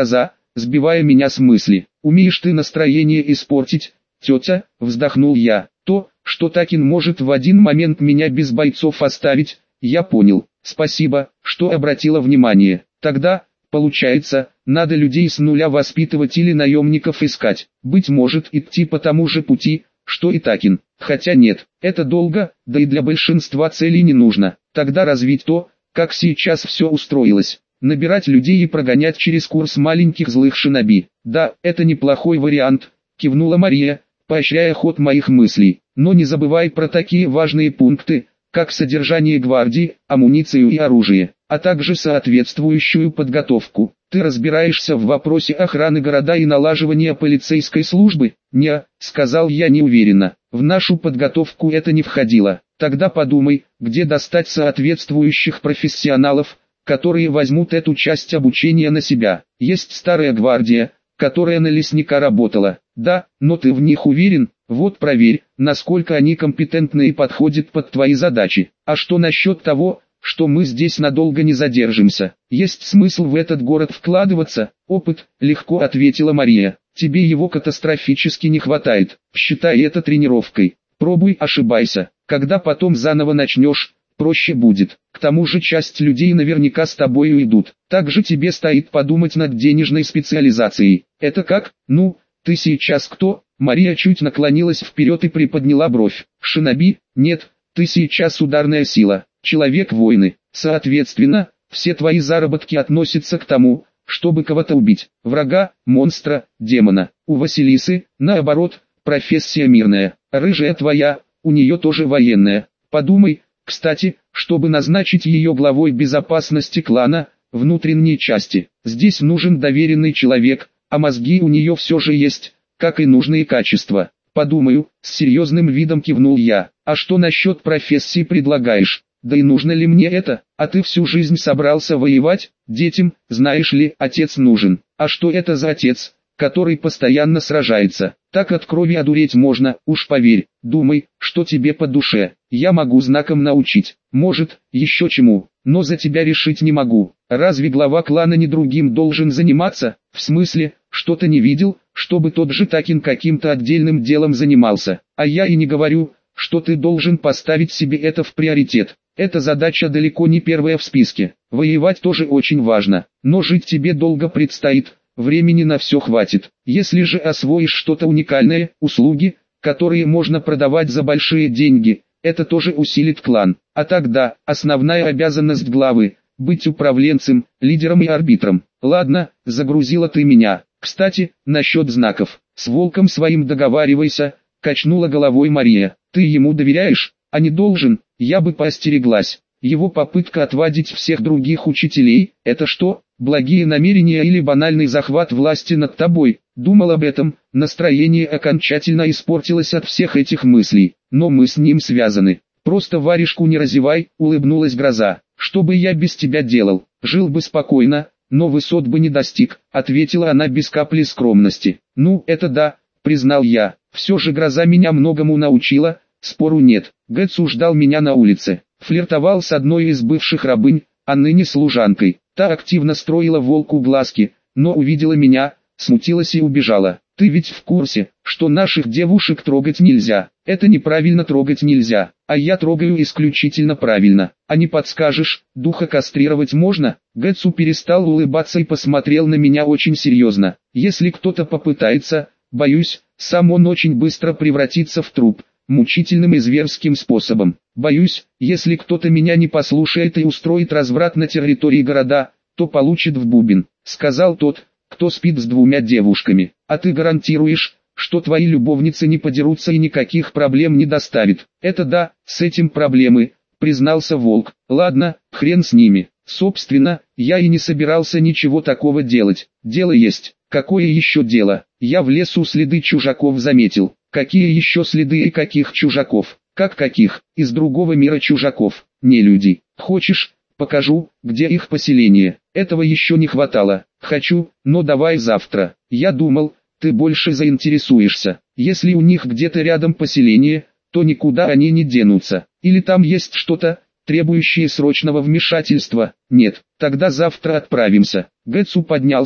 сбивая меня с мысли. Умеешь ты настроение испортить, тетя, вздохнул я. То, что Такин может в один момент меня без бойцов оставить, я понял. Спасибо, что обратила внимание. Тогда, получается, надо людей с нуля воспитывать или наемников искать. Быть может, идти по тому же пути, что и Такин. Хотя нет, это долго, да и для большинства целей не нужно. Тогда развить то, как сейчас все устроилось. Набирать людей и прогонять через курс маленьких злых шиноби. Да, это неплохой вариант, кивнула Мария, поощряя ход моих мыслей. Но не забывай про такие важные пункты, как содержание гвардии, амуницию и оружие, а также соответствующую подготовку. Ты разбираешься в вопросе охраны города и налаживания полицейской службы? Не, сказал я неуверенно. В нашу подготовку это не входило. Тогда подумай, где достать соответствующих профессионалов, которые возьмут эту часть обучения на себя. Есть старая гвардия, которая на лесника работала. Да, но ты в них уверен? Вот проверь, насколько они компетентны и подходят под твои задачи. А что насчет того, что мы здесь надолго не задержимся? Есть смысл в этот город вкладываться? Опыт, легко ответила Мария. Тебе его катастрофически не хватает. Считай это тренировкой. Пробуй, ошибайся. Когда потом заново начнешь, проще будет. К тому же часть людей наверняка с тобой уйдут. Также тебе стоит подумать над денежной специализацией. Это как? Ну, ты сейчас кто? Мария чуть наклонилась вперед и приподняла бровь. Шиноби? Нет, ты сейчас ударная сила, человек-воины. Соответственно, все твои заработки относятся к тому, чтобы кого-то убить. Врага, монстра, демона. У Василисы, наоборот, профессия мирная. Рыжая твоя, у нее тоже военная. Подумай, кстати, чтобы назначить ее главой безопасности клана, внутренней части. Здесь нужен доверенный человек, а мозги у нее все же есть, как и нужные качества. Подумаю, с серьезным видом кивнул я. А что насчет профессии предлагаешь? Да и нужно ли мне это? А ты всю жизнь собрался воевать? Детям, знаешь ли, отец нужен. А что это за отец, который постоянно сражается? Так от крови одуреть можно, уж поверь. Думай, что тебе по душе. Я могу знаком научить, может, еще чему, но за тебя решить не могу. Разве глава клана не другим должен заниматься? В смысле, что-то не видел, чтобы тот же Такин каким-то отдельным делом занимался. А я и не говорю, что ты должен поставить себе это в приоритет. Эта задача далеко не первая в списке. Воевать тоже очень важно, но жить тебе долго предстоит, времени на все хватит. Если же освоишь что-то уникальное, услуги, которые можно продавать за большие деньги, это тоже усилит клан. А тогда, основная обязанность главы – быть управленцем, лидером и арбитром. Ладно, загрузила ты меня. Кстати, насчет знаков. С волком своим договаривайся, качнула головой Мария. Ты ему доверяешь? А не должен? Я бы поостереглась. Его попытка отвадить всех других учителей – это что? Благие намерения или банальный захват власти над тобой? Думал об этом, настроение окончательно испортилось от всех этих мыслей. Но мы с ним связаны. Просто варежку не разевай, улыбнулась Гроза. Что бы я без тебя делал? Жил бы спокойно, но высот бы не достиг, ответила она без капли скромности. Ну, это да, признал я. Все же Гроза меня многому научила, спору нет. Гэтсу ждал меня на улице. Флиртовал с одной из бывших рабынь, а ныне служанкой. Та активно строила волку глазки, но увидела меня, смутилась и убежала. Ты ведь в курсе, что наших девушек трогать нельзя. Это неправильно, трогать нельзя, а я трогаю исключительно правильно. А не подскажешь, духа кастрировать можно? Гэтсу перестал улыбаться и посмотрел на меня очень серьезно. Если кто-то попытается, боюсь, сам он очень быстро превратится в труп, мучительным и зверским способом. Боюсь, если кто-то меня не послушает и устроит разврат на территории города, то получит в бубен, сказал тот, кто спит с двумя девушками. А ты гарантируешь, что твои любовницы не подерутся и никаких проблем не доставит? Это да, с этим проблемы, признался волк. Ладно, хрен с ними. Собственно, я и не собирался ничего такого делать. Дело есть. Какое еще дело? Я в лесу следы чужаков заметил. Какие еще следы и каких чужаков? Как каких? Из другого мира чужаков, не люди. Хочешь, покажу, где их поселение? Этого еще не хватало. Хочу, но давай завтра. Я думал, ты больше заинтересуешься. Если у них где-то рядом поселение, то никуда они не денутся. Или там есть что-то, требующее срочного вмешательства? Нет, тогда завтра отправимся. Гэтсу поднялся,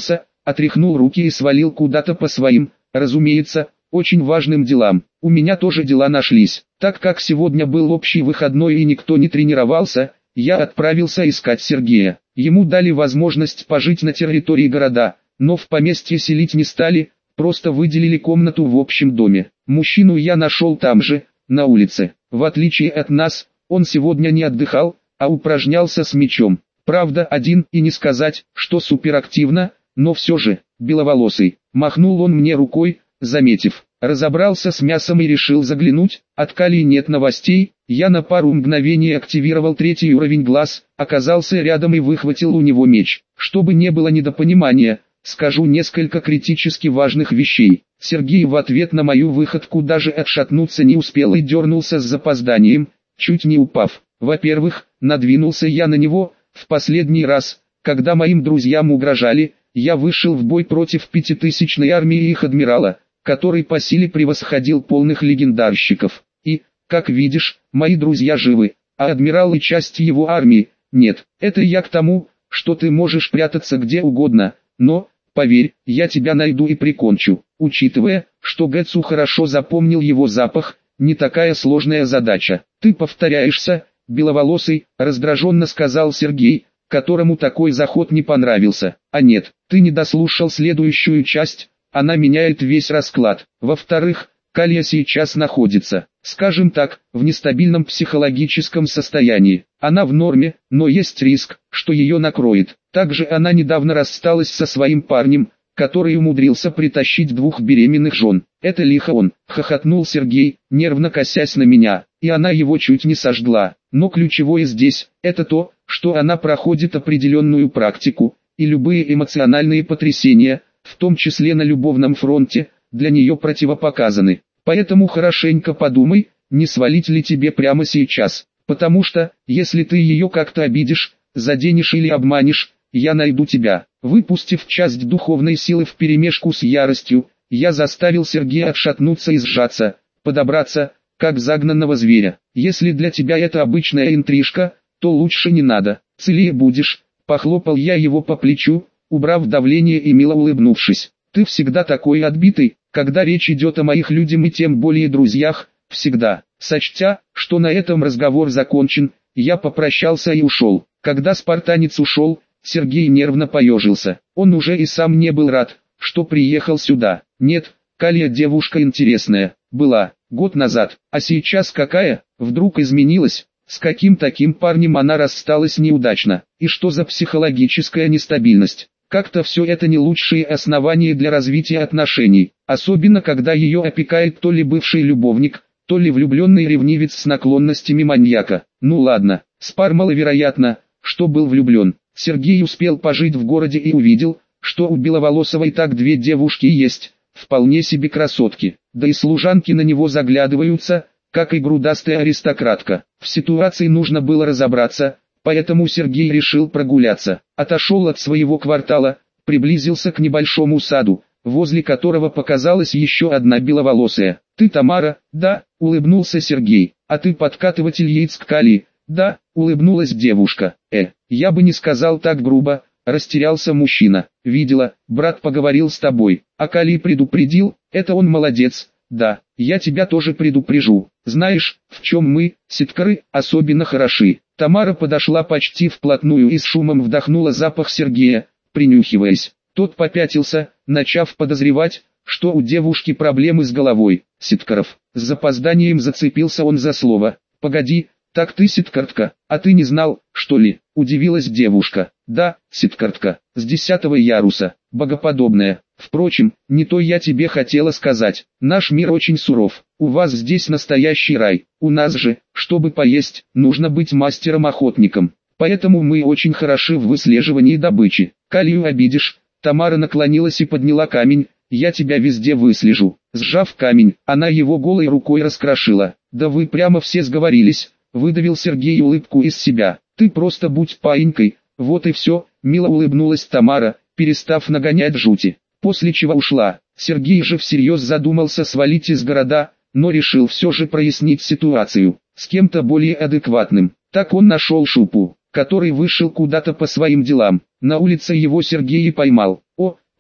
отряхнул руки и свалил куда-то по своим, разумеется, очень важным делам. У меня тоже дела нашлись. Так как сегодня был общий выходной и никто не тренировался, я отправился искать Сергея. Ему дали возможность пожить на территории города, но в поместье селить не стали, просто выделили комнату в общем доме. Мужчину я нашел там же, на улице. В отличие от нас, он сегодня не отдыхал, а упражнялся с мечом. Правда, один, и не сказать, что суперактивно, но все же, беловолосый. Махнул он мне рукой, заметив. Разобрался с мясом и решил заглянуть. От Калии нет новостей. Я на пару мгновений активировал третий уровень глаз, оказался рядом и выхватил у него меч. Чтобы не было недопонимания, скажу несколько критически важных вещей. Сергей в ответ на мою выходку даже отшатнуться не успел и дернулся с запозданием, чуть не упав. Во-первых, надвинулся я на него, в последний раз, когда моим друзьям угрожали, я вышел в бой против пятитысячной армии их адмирала, который по силе превосходил полных легендарщиков. И, как видишь, мои друзья живы, а адмирал и часть его армии нет. Это я к тому, что ты можешь прятаться где угодно, но, поверь, я тебя найду и прикончу. Учитывая, что Гэцу хорошо запомнил его запах, не такая сложная задача. Ты повторяешься, беловолосый, раздраженно сказал Сергей, которому такой заход не понравился. А нет, ты не дослушал следующую часть, она меняет весь расклад. Во-вторых, Калия сейчас находится, скажем так, в нестабильном психологическом состоянии. Она в норме, но есть риск, что ее накроет. Также она недавно рассталась со своим парнем, который умудрился притащить двух беременных жен. Это лихо он, хохотнул Сергей, нервно косясь на меня, и она его чуть не сожгла. Но ключевое здесь, это то, что она проходит определенную практику, и любые эмоциональные потрясения, в том числе на любовном фронте, для нее противопоказаны. Поэтому хорошенько подумай, не свалить ли тебе прямо сейчас, потому что, если ты ее как-то обидишь, заденешь или обманешь, я найду тебя. Выпустив часть духовной силы вперемешку с яростью, я заставил Сергея отшатнуться и сжаться, подобраться, как загнанного зверя. Если для тебя это обычная интрижка, то лучше не надо, целее будешь. Похлопал я его по плечу, убрав давление и мило улыбнувшись. Ты всегда такой отбитый, когда речь идет о моих людях и тем более друзьях, всегда. Сочтя, что на этом разговор закончен, я попрощался и ушел. Когда спартанец ушел, Сергей нервно поежился. Он уже и сам не был рад, что приехал сюда. Нет, Калия девушка интересная, была, год назад, а сейчас какая, вдруг изменилась, с каким таким парнем она рассталась неудачно, и что за психологическая нестабильность. Как-то все это не лучшие основания для развития отношений, особенно когда ее опекает то ли бывший любовник, то ли влюбленный ревнивец с наклонностями маньяка. Ну ладно, Спар маловероятно, что был влюблен. Сергей успел пожить в городе и увидел, что у Беловолосовой так две девушки есть, вполне себе красотки, да и служанки на него заглядываются, как и грудастая аристократка. В ситуации нужно было разобраться, поэтому Сергей решил прогуляться. Отошел от своего квартала, приблизился к небольшому саду, возле которого показалась еще одна беловолосая. «Ты Тамара?» «Да», — улыбнулся Сергей. «А ты подкатыватель яиц к Калии?» «Да», — улыбнулась девушка. «Э, я бы не сказал так грубо», — растерялся мужчина. «Видела, брат поговорил с тобой, а Калий предупредил, это он молодец». «Да, я тебя тоже предупрежу. Знаешь, в чем мы, ситкары, особенно хороши». Тамара подошла почти вплотную и с шумом вдохнула запах Сергея, принюхиваясь. Тот попятился, начав подозревать, что у девушки проблемы с головой. «Ситкаров». С запозданием зацепился он за слово. «Погоди, так ты ситкартка, а ты не знал, что ли?» – удивилась девушка. «Да, ситкартка, с десятого яруса, богоподобная. Впрочем, не то я тебе хотела сказать. Наш мир очень суров. У вас здесь настоящий рай. У нас же, чтобы поесть, нужно быть мастером-охотником. Поэтому мы очень хороши в выслеживании добычи. Калию обидишь». Тамара наклонилась и подняла камень. «Я тебя везде выслежу». Сжав камень, она его голой рукой раскрошила. «Да вы прямо все сговорились», — выдавил Сергей улыбку из себя. «Ты просто будь паинькой, вот и все», — мило улыбнулась Тамара, перестав нагонять жути. После чего ушла. Сергей же всерьез задумался свалить из города, но решил все же прояснить ситуацию с кем-то более адекватным. Так он нашел Шупу, который вышел куда-то по своим делам. На улице его Сергей и поймал. «О,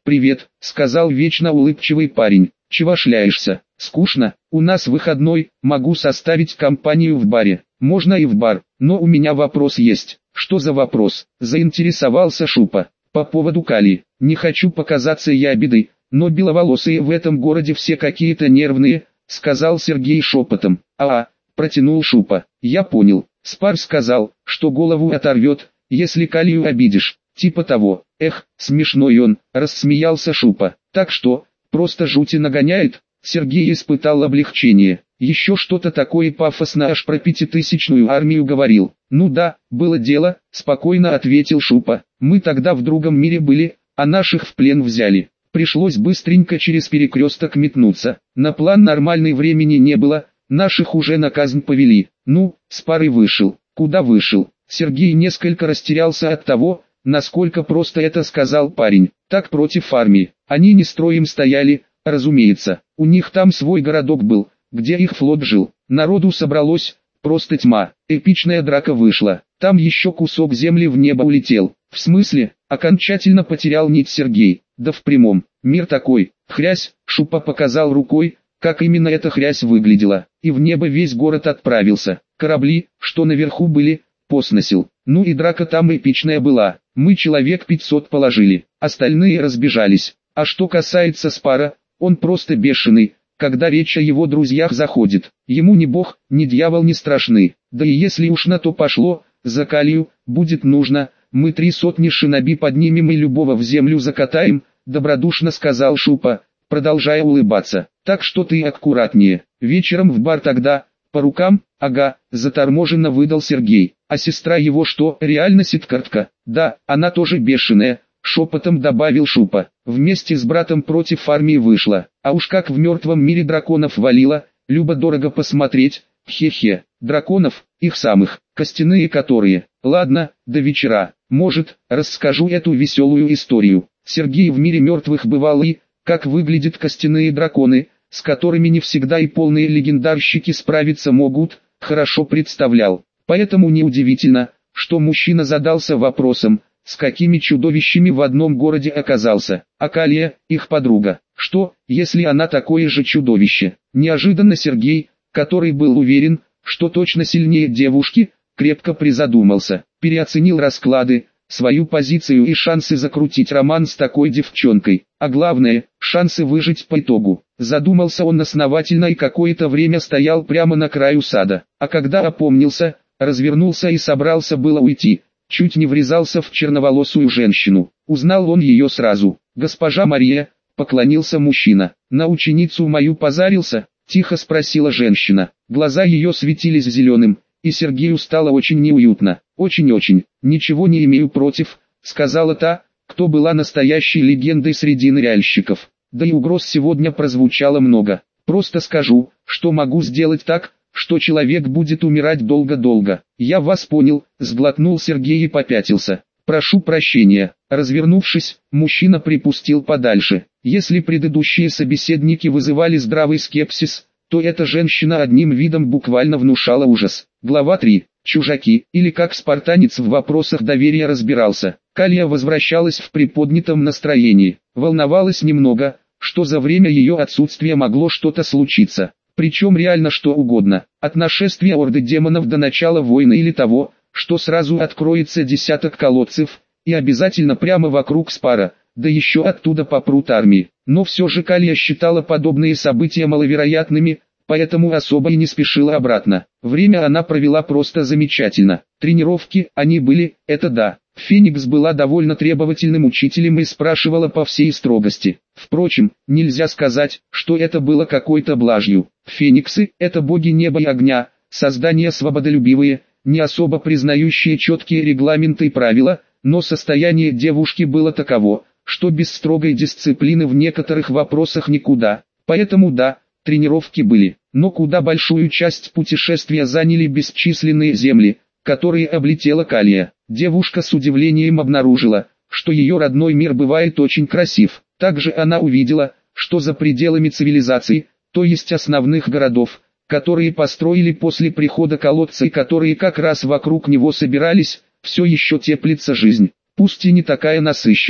«Привет», — сказал вечно улыбчивый парень. «Чего шляешься? Скучно? У нас выходной, могу составить компанию в баре». «Можно и в бар, но у меня вопрос есть». «Что за вопрос?» — заинтересовался Шупа. «По поводу Кали. Не хочу показаться ябедой, но беловолосые в этом городе все какие-то нервные», — сказал Сергей шепотом. «А-а», — протянул Шупа. «Я понял. Спар сказал, что голову оторвет, если Калию обидишь. Типа того». «Эх, смешной он», — рассмеялся Шупа. «Так что, просто жути нагоняет?» Сергей испытал облегчение. Еще что-то такое пафосное аж про пятитысячную армию говорил. «Ну да, было дело», — спокойно ответил Шупа. «Мы тогда в другом мире были, а наших в плен взяли. Пришлось быстренько через перекресток метнуться. На план нормальной времени не было, наших уже на казнь повели. Ну, с пары вышел». «Куда вышел?» Сергей несколько растерялся от того, насколько просто это сказал парень. «Так против армии. Они не строем стояли, разумеется. У них там свой городок был, где их флот жил. Народу собралось, просто тьма. Эпичная драка вышла. Там еще кусок земли в небо улетел». «В смысле?» — окончательно потерял нить Сергей. «Да в прямом. Мир такой. Хрясь», — Шупа показал рукой, как именно эта хрясь выглядела. И в небо весь город отправился. Корабли, что наверху были, посносил. Ну и драка там эпичная была. Мы человек пятьсот положили. Остальные разбежались. А что касается Спара, он просто бешеный, когда речь о его друзьях заходит. Ему ни бог, ни дьявол не страшны. Да и если уж на то пошло, за Калию, будет нужно, мы три сотни шиноби поднимем и любого в землю закатаем, добродушно сказал Шупа, продолжая улыбаться. Так что ты аккуратнее. Вечером в бар тогда, по рукам, ага, заторможенно выдал Сергей. А сестра его что, реально ситкартка? Да, она тоже бешеная. Шепотом добавил Шупа. Вместе с братом против армии вышла. А уж как в мертвом мире драконов валила, любо-дорого посмотреть. Хе-хе. Драконов, их самых, костяные которые. Ладно, до вечера. Может, расскажу эту веселую историю. Сергей в мире мертвых бывал и, как выглядят костяные драконы, с которыми не всегда и полные легендарщики справиться могут, хорошо представлял. Поэтому неудивительно, что мужчина задался вопросом, с какими чудовищами в одном городе оказался. А Калия, их подруга. Что, если она такое же чудовище? Неожиданно Сергей, который был уверен, что точно сильнее девушки, крепко призадумался, переоценил расклады, свою позицию и шансы закрутить роман с такой девчонкой, а главное, шансы выжить по итогу. Задумался он основательно и какое-то время стоял прямо на краю сада, а когда опомнился, развернулся и собрался было уйти, чуть не врезался в черноволосую женщину. Узнал он ее сразу. «Госпожа Мария», — поклонился мужчина. «На ученицу мою позарился?» — тихо спросила женщина. Глаза ее светились зеленым, и Сергею стало очень неуютно. «Очень-очень, ничего не имею против», — сказала та, кто была настоящей легендой среди ныряльщиков. Да и угроз сегодня прозвучало много. «Просто скажу, что могу сделать так, что человек будет умирать долго-долго». «Я вас понял», — сглотнул Сергей и попятился. «Прошу прощения». Развернувшись, мужчина припустил подальше. Если предыдущие собеседники вызывали здравый скепсис, то эта женщина одним видом буквально внушала ужас. Глава три. Чужаки, или как спартанец в вопросах доверия разбирался. Калия возвращалась в приподнятом настроении. Волновалась немного, что за время ее отсутствия могло что-то случиться. Причем реально что угодно, от нашествия орды демонов до начала войны или того, что сразу откроется десяток колодцев, и обязательно прямо вокруг Спара, да еще оттуда попрут армии. Но все же Калия считала подобные события маловероятными, поэтому особо и не спешила обратно. Время она провела просто замечательно. Тренировки, они были, это да. Феникс была довольно требовательным учителем и спрашивала по всей строгости. Впрочем, нельзя сказать, что это было какой-то блажью. Фениксы – это боги неба и огня, создания свободолюбивые, не особо признающие четкие регламенты и правила, но состояние девушки было таково, что без строгой дисциплины в некоторых вопросах никуда. Поэтому да, тренировки были, но куда большую часть путешествия заняли бесчисленные земли, которые облетела Калия. Девушка с удивлением обнаружила, что ее родной мир бывает очень красив. Также она увидела, что за пределами цивилизации, то есть основных городов, которые построили после прихода колодца и которые как раз вокруг него собирались, все еще теплится жизнь. Пусть и не такая насыщенная,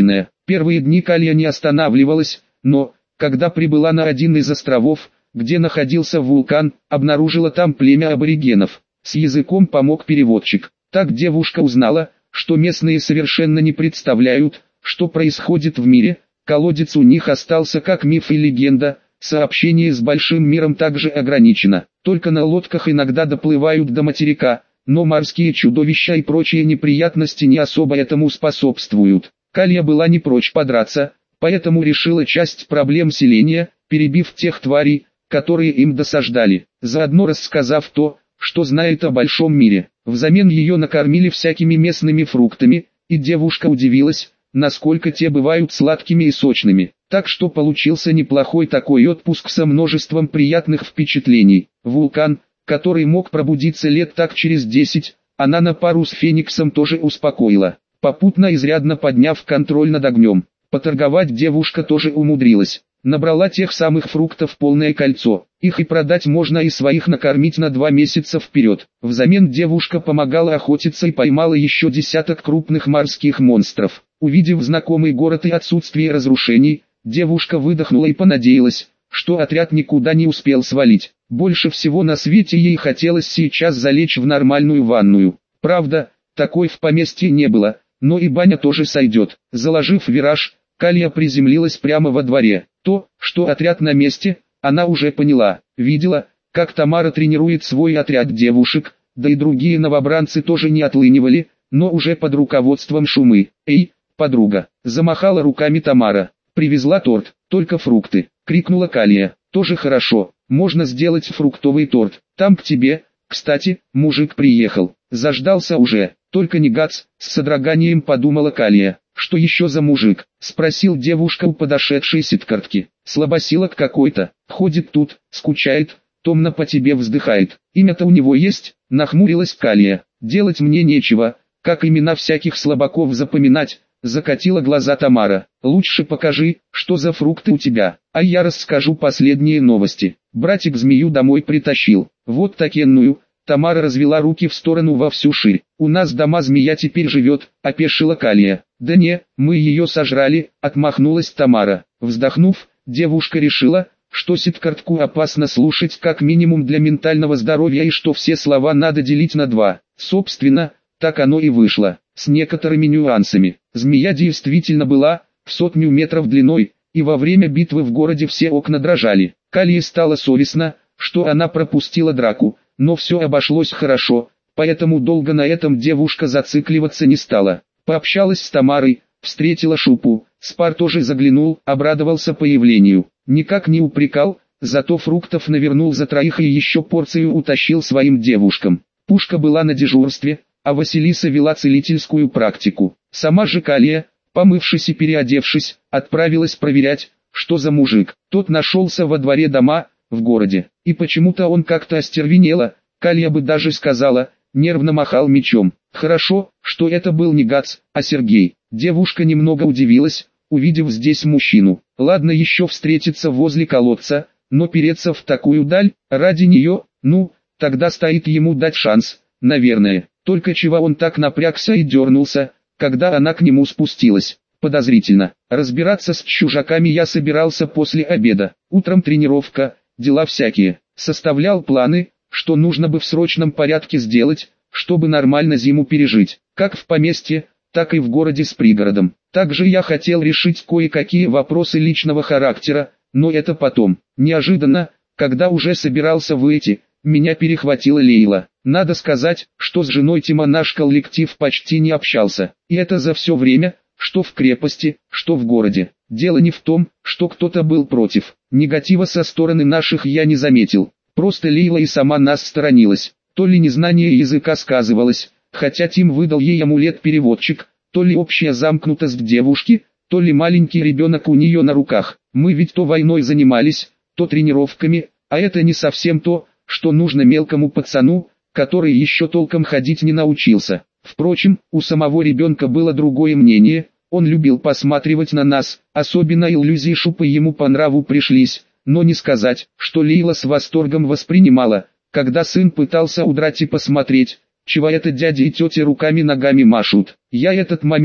Первые дни Калия не останавливалась, но, когда прибыла на один из островов, где находился вулкан, обнаружила там племя аборигенов. С языком помог переводчик. Так девушка узнала, что местные совершенно не представляют, что происходит в мире. Колодец у них остался как миф и легенда, сообщение с большим миром также ограничено. Только на лодках иногда доплывают до материка, но морские чудовища и прочие неприятности не особо этому способствуют. Калия была не прочь подраться, поэтому решила часть проблем селения, перебив тех тварей, которые им досаждали, заодно рассказав то, что знает о большом мире. Взамен ее накормили всякими местными фруктами, и девушка удивилась, насколько те бывают сладкими и сочными. Так что получился неплохой такой отпуск со множеством приятных впечатлений. Вулкан, который мог пробудиться лет так через десять, она на пару с Фениксом тоже успокоила, попутно изрядно подняв контроль над огнем. Поторговать девушка тоже умудрилась. Набрала тех самых фруктов полное кольцо. Их и продать можно, и своих накормить на два месяца вперед. Взамен девушка помогала охотиться и поймала еще десяток крупных морских монстров. Увидев знакомый город и отсутствие разрушений, девушка выдохнула и понадеялась, что отряд никуда не успел свалить. Больше всего на свете ей хотелось сейчас залечь в нормальную ванную. Правда, такой в поместье не было, но и баня тоже сойдет. Заложив вираж, Калия приземлилась прямо во дворе. То, что отряд на месте, она уже поняла. Видела, как Тамара тренирует свой отряд девушек, да и другие новобранцы тоже не отлынивали, но уже под руководством Шумы. «Эй, подруга!» – замахала руками Тамара. «Привезла торт, только фрукты!» – крикнула Калия. «Тоже хорошо, можно сделать фруктовый торт. Там к тебе, кстати, мужик приехал. Заждался уже, только не Гац», – с содроганием подумала Калия. «Что еще за мужик?» – спросил девушка у подошедшей ситкартки. «Слабосилок какой-то, ходит тут, скучает, томно по тебе вздыхает. Имя-то у него есть?» – нахмурилась Калия. «Делать мне нечего, как имена всяких слабаков запоминать», – закатила глаза Тамара. «Лучше покажи, что за фрукты у тебя, а я расскажу последние новости». Братик змею домой притащил. «Вот такенную». Тамара развела руки в сторону во всю ширь. «У нас дома змея теперь живет», – опешила Калия. «Да не, мы ее сожрали», – отмахнулась Тамара. Вздохнув, девушка решила, что ситкартку опасно слушать как минимум для ментального здоровья и что все слова надо делить на два. Собственно, так оно и вышло, с некоторыми нюансами. Змея действительно была в сотню метров длиной, и во время битвы в городе все окна дрожали. Калии стало совестно, что она пропустила драку, но все обошлось хорошо, поэтому долго на этом девушка зацикливаться не стала. Пообщалась с Тамарой, встретила Шупу, Спар тоже заглянул, обрадовался появлению. Никак не упрекал, зато фруктов навернул за троих и еще порцию утащил своим девушкам. Пушка была на дежурстве, а Василиса вела целительскую практику. Сама же Калия, помывшись и переодевшись, отправилась проверять, что за мужик. Тот нашелся во дворе дома, в городе, и почему-то он как-то остервенело, Калия бы даже сказала, нервно махал мечом. Хорошо, что это был не Гац, а Сергей. Девушка немного удивилась, увидев здесь мужчину. Ладно еще встретиться возле колодца, но переться в такую даль, ради нее, ну, тогда стоит ему дать шанс, наверное. Только чего он так напрягся и дернулся, когда она к нему спустилась. Подозрительно. Разбираться с чужаками я собирался после обеда. Утром тренировка, дела всякие. Составлял планы, что нужно бы в срочном порядке сделать, чтобы нормально зиму пережить, как в поместье, так и в городе с пригородом. Также я хотел решить кое-какие вопросы личного характера, но это потом. Неожиданно, когда уже собирался выйти, меня перехватила Лейла. Надо сказать, что с женой Тима наш коллектив почти не общался, и это за все время, что в крепости, что в городе. Дело не в том, что кто-то был против. Негатива со стороны наших я не заметил. Просто Лейла и сама нас сторонилась. То ли незнание языка сказывалось, хотя Тим выдал ей амулет-переводчик, то ли общая замкнутость девушки, то ли маленький ребенок у нее на руках. Мы ведь то войной занимались, то тренировками, а это не совсем то, что нужно мелкому пацану, который еще толком ходить не научился. Впрочем, у самого ребенка было другое мнение, он любил посматривать на нас, особенно иллюзии Шупы ему по нраву пришлись, но не сказать, что Лейла с восторгом воспринимала, когда сын пытался удрать и посмотреть, чего это дядя и тетя руками-ногами машут. Я этот момент,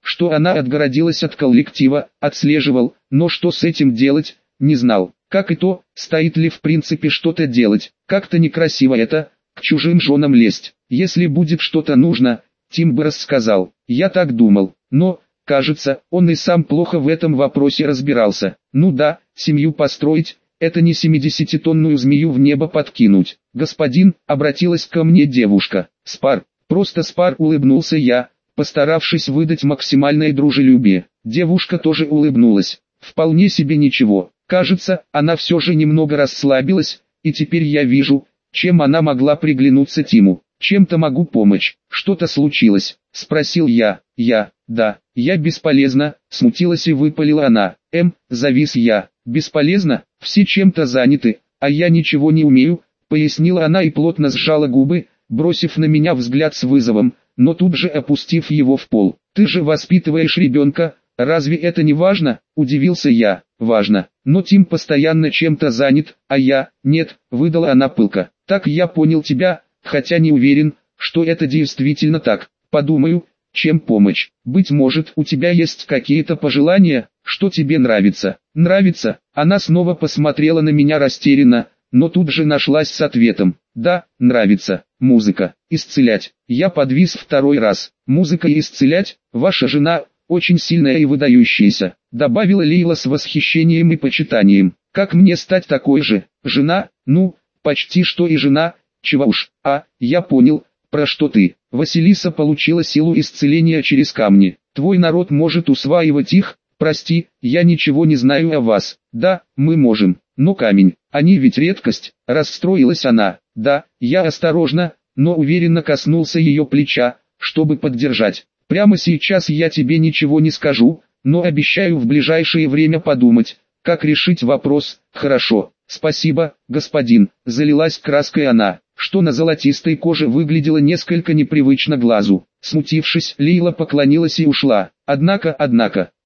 что она отгородилась от коллектива, отслеживал, но что с этим делать, не знал. Как и то, стоит ли в принципе что-то делать. Как-то некрасиво это, к чужим женам лезть. Если будет что-то нужно, Тим бы рассказал. Я так думал, но, кажется, он и сам плохо в этом вопросе разбирался. Ну да, семью построить, это не семидесятитонную змею в небо подкинуть. Господин, обратилась ко мне девушка. Спар, просто Спар, улыбнулся я, постаравшись выдать максимальное дружелюбие. Девушка тоже улыбнулась. Вполне себе ничего. Кажется, она все же немного расслабилась, и теперь я вижу, чем она могла приглянуться Тиму. Чем-то могу помочь. Что-то случилось? Спросил я. Я, да, я бесполезна, смутилась и выпалила она. Эм, завис я. Бесполезно? Все чем-то заняты, а я ничего не умею, пояснила она и плотно сжала губы, бросив на меня взгляд с вызовом, но тут же опустив его в пол. Ты же воспитываешь ребенка, разве это не важно? Удивился я. Важно, но Тим постоянно чем-то занят, а я, нет, выдала она пылко. Так я понял тебя, хотя не уверен, что это действительно так. Подумаю, чем помочь. Быть может, у тебя есть какие-то пожелания, что тебе нравится. Нравится? Она снова посмотрела на меня растерянно, но тут же нашлась с ответом. Да, нравится. Музыка. Исцелять. Я подвис второй раз. Музыка и исцелять? Ваша жена очень сильная и выдающаяся, добавила Лейла с восхищением и почитанием. Как мне стать такой же? Жена? Ну, почти что и жена. Чего уж. А, я понял, про что ты. Василиса получила силу исцеления через камни. Твой народ может усваивать их. Прости, я ничего не знаю о вас. Да, мы можем. Но камень, они ведь редкость. Расстроилась она. Да, я осторожно, но уверенно коснулся ее плеча, чтобы поддержать. Прямо сейчас я тебе ничего не скажу, но обещаю в ближайшее время подумать, как решить вопрос. Хорошо, спасибо, господин. Залилась краской она, что на золотистой коже выглядело несколько непривычно глазу. Смутившись, Лейла поклонилась и ушла. Однако, однако,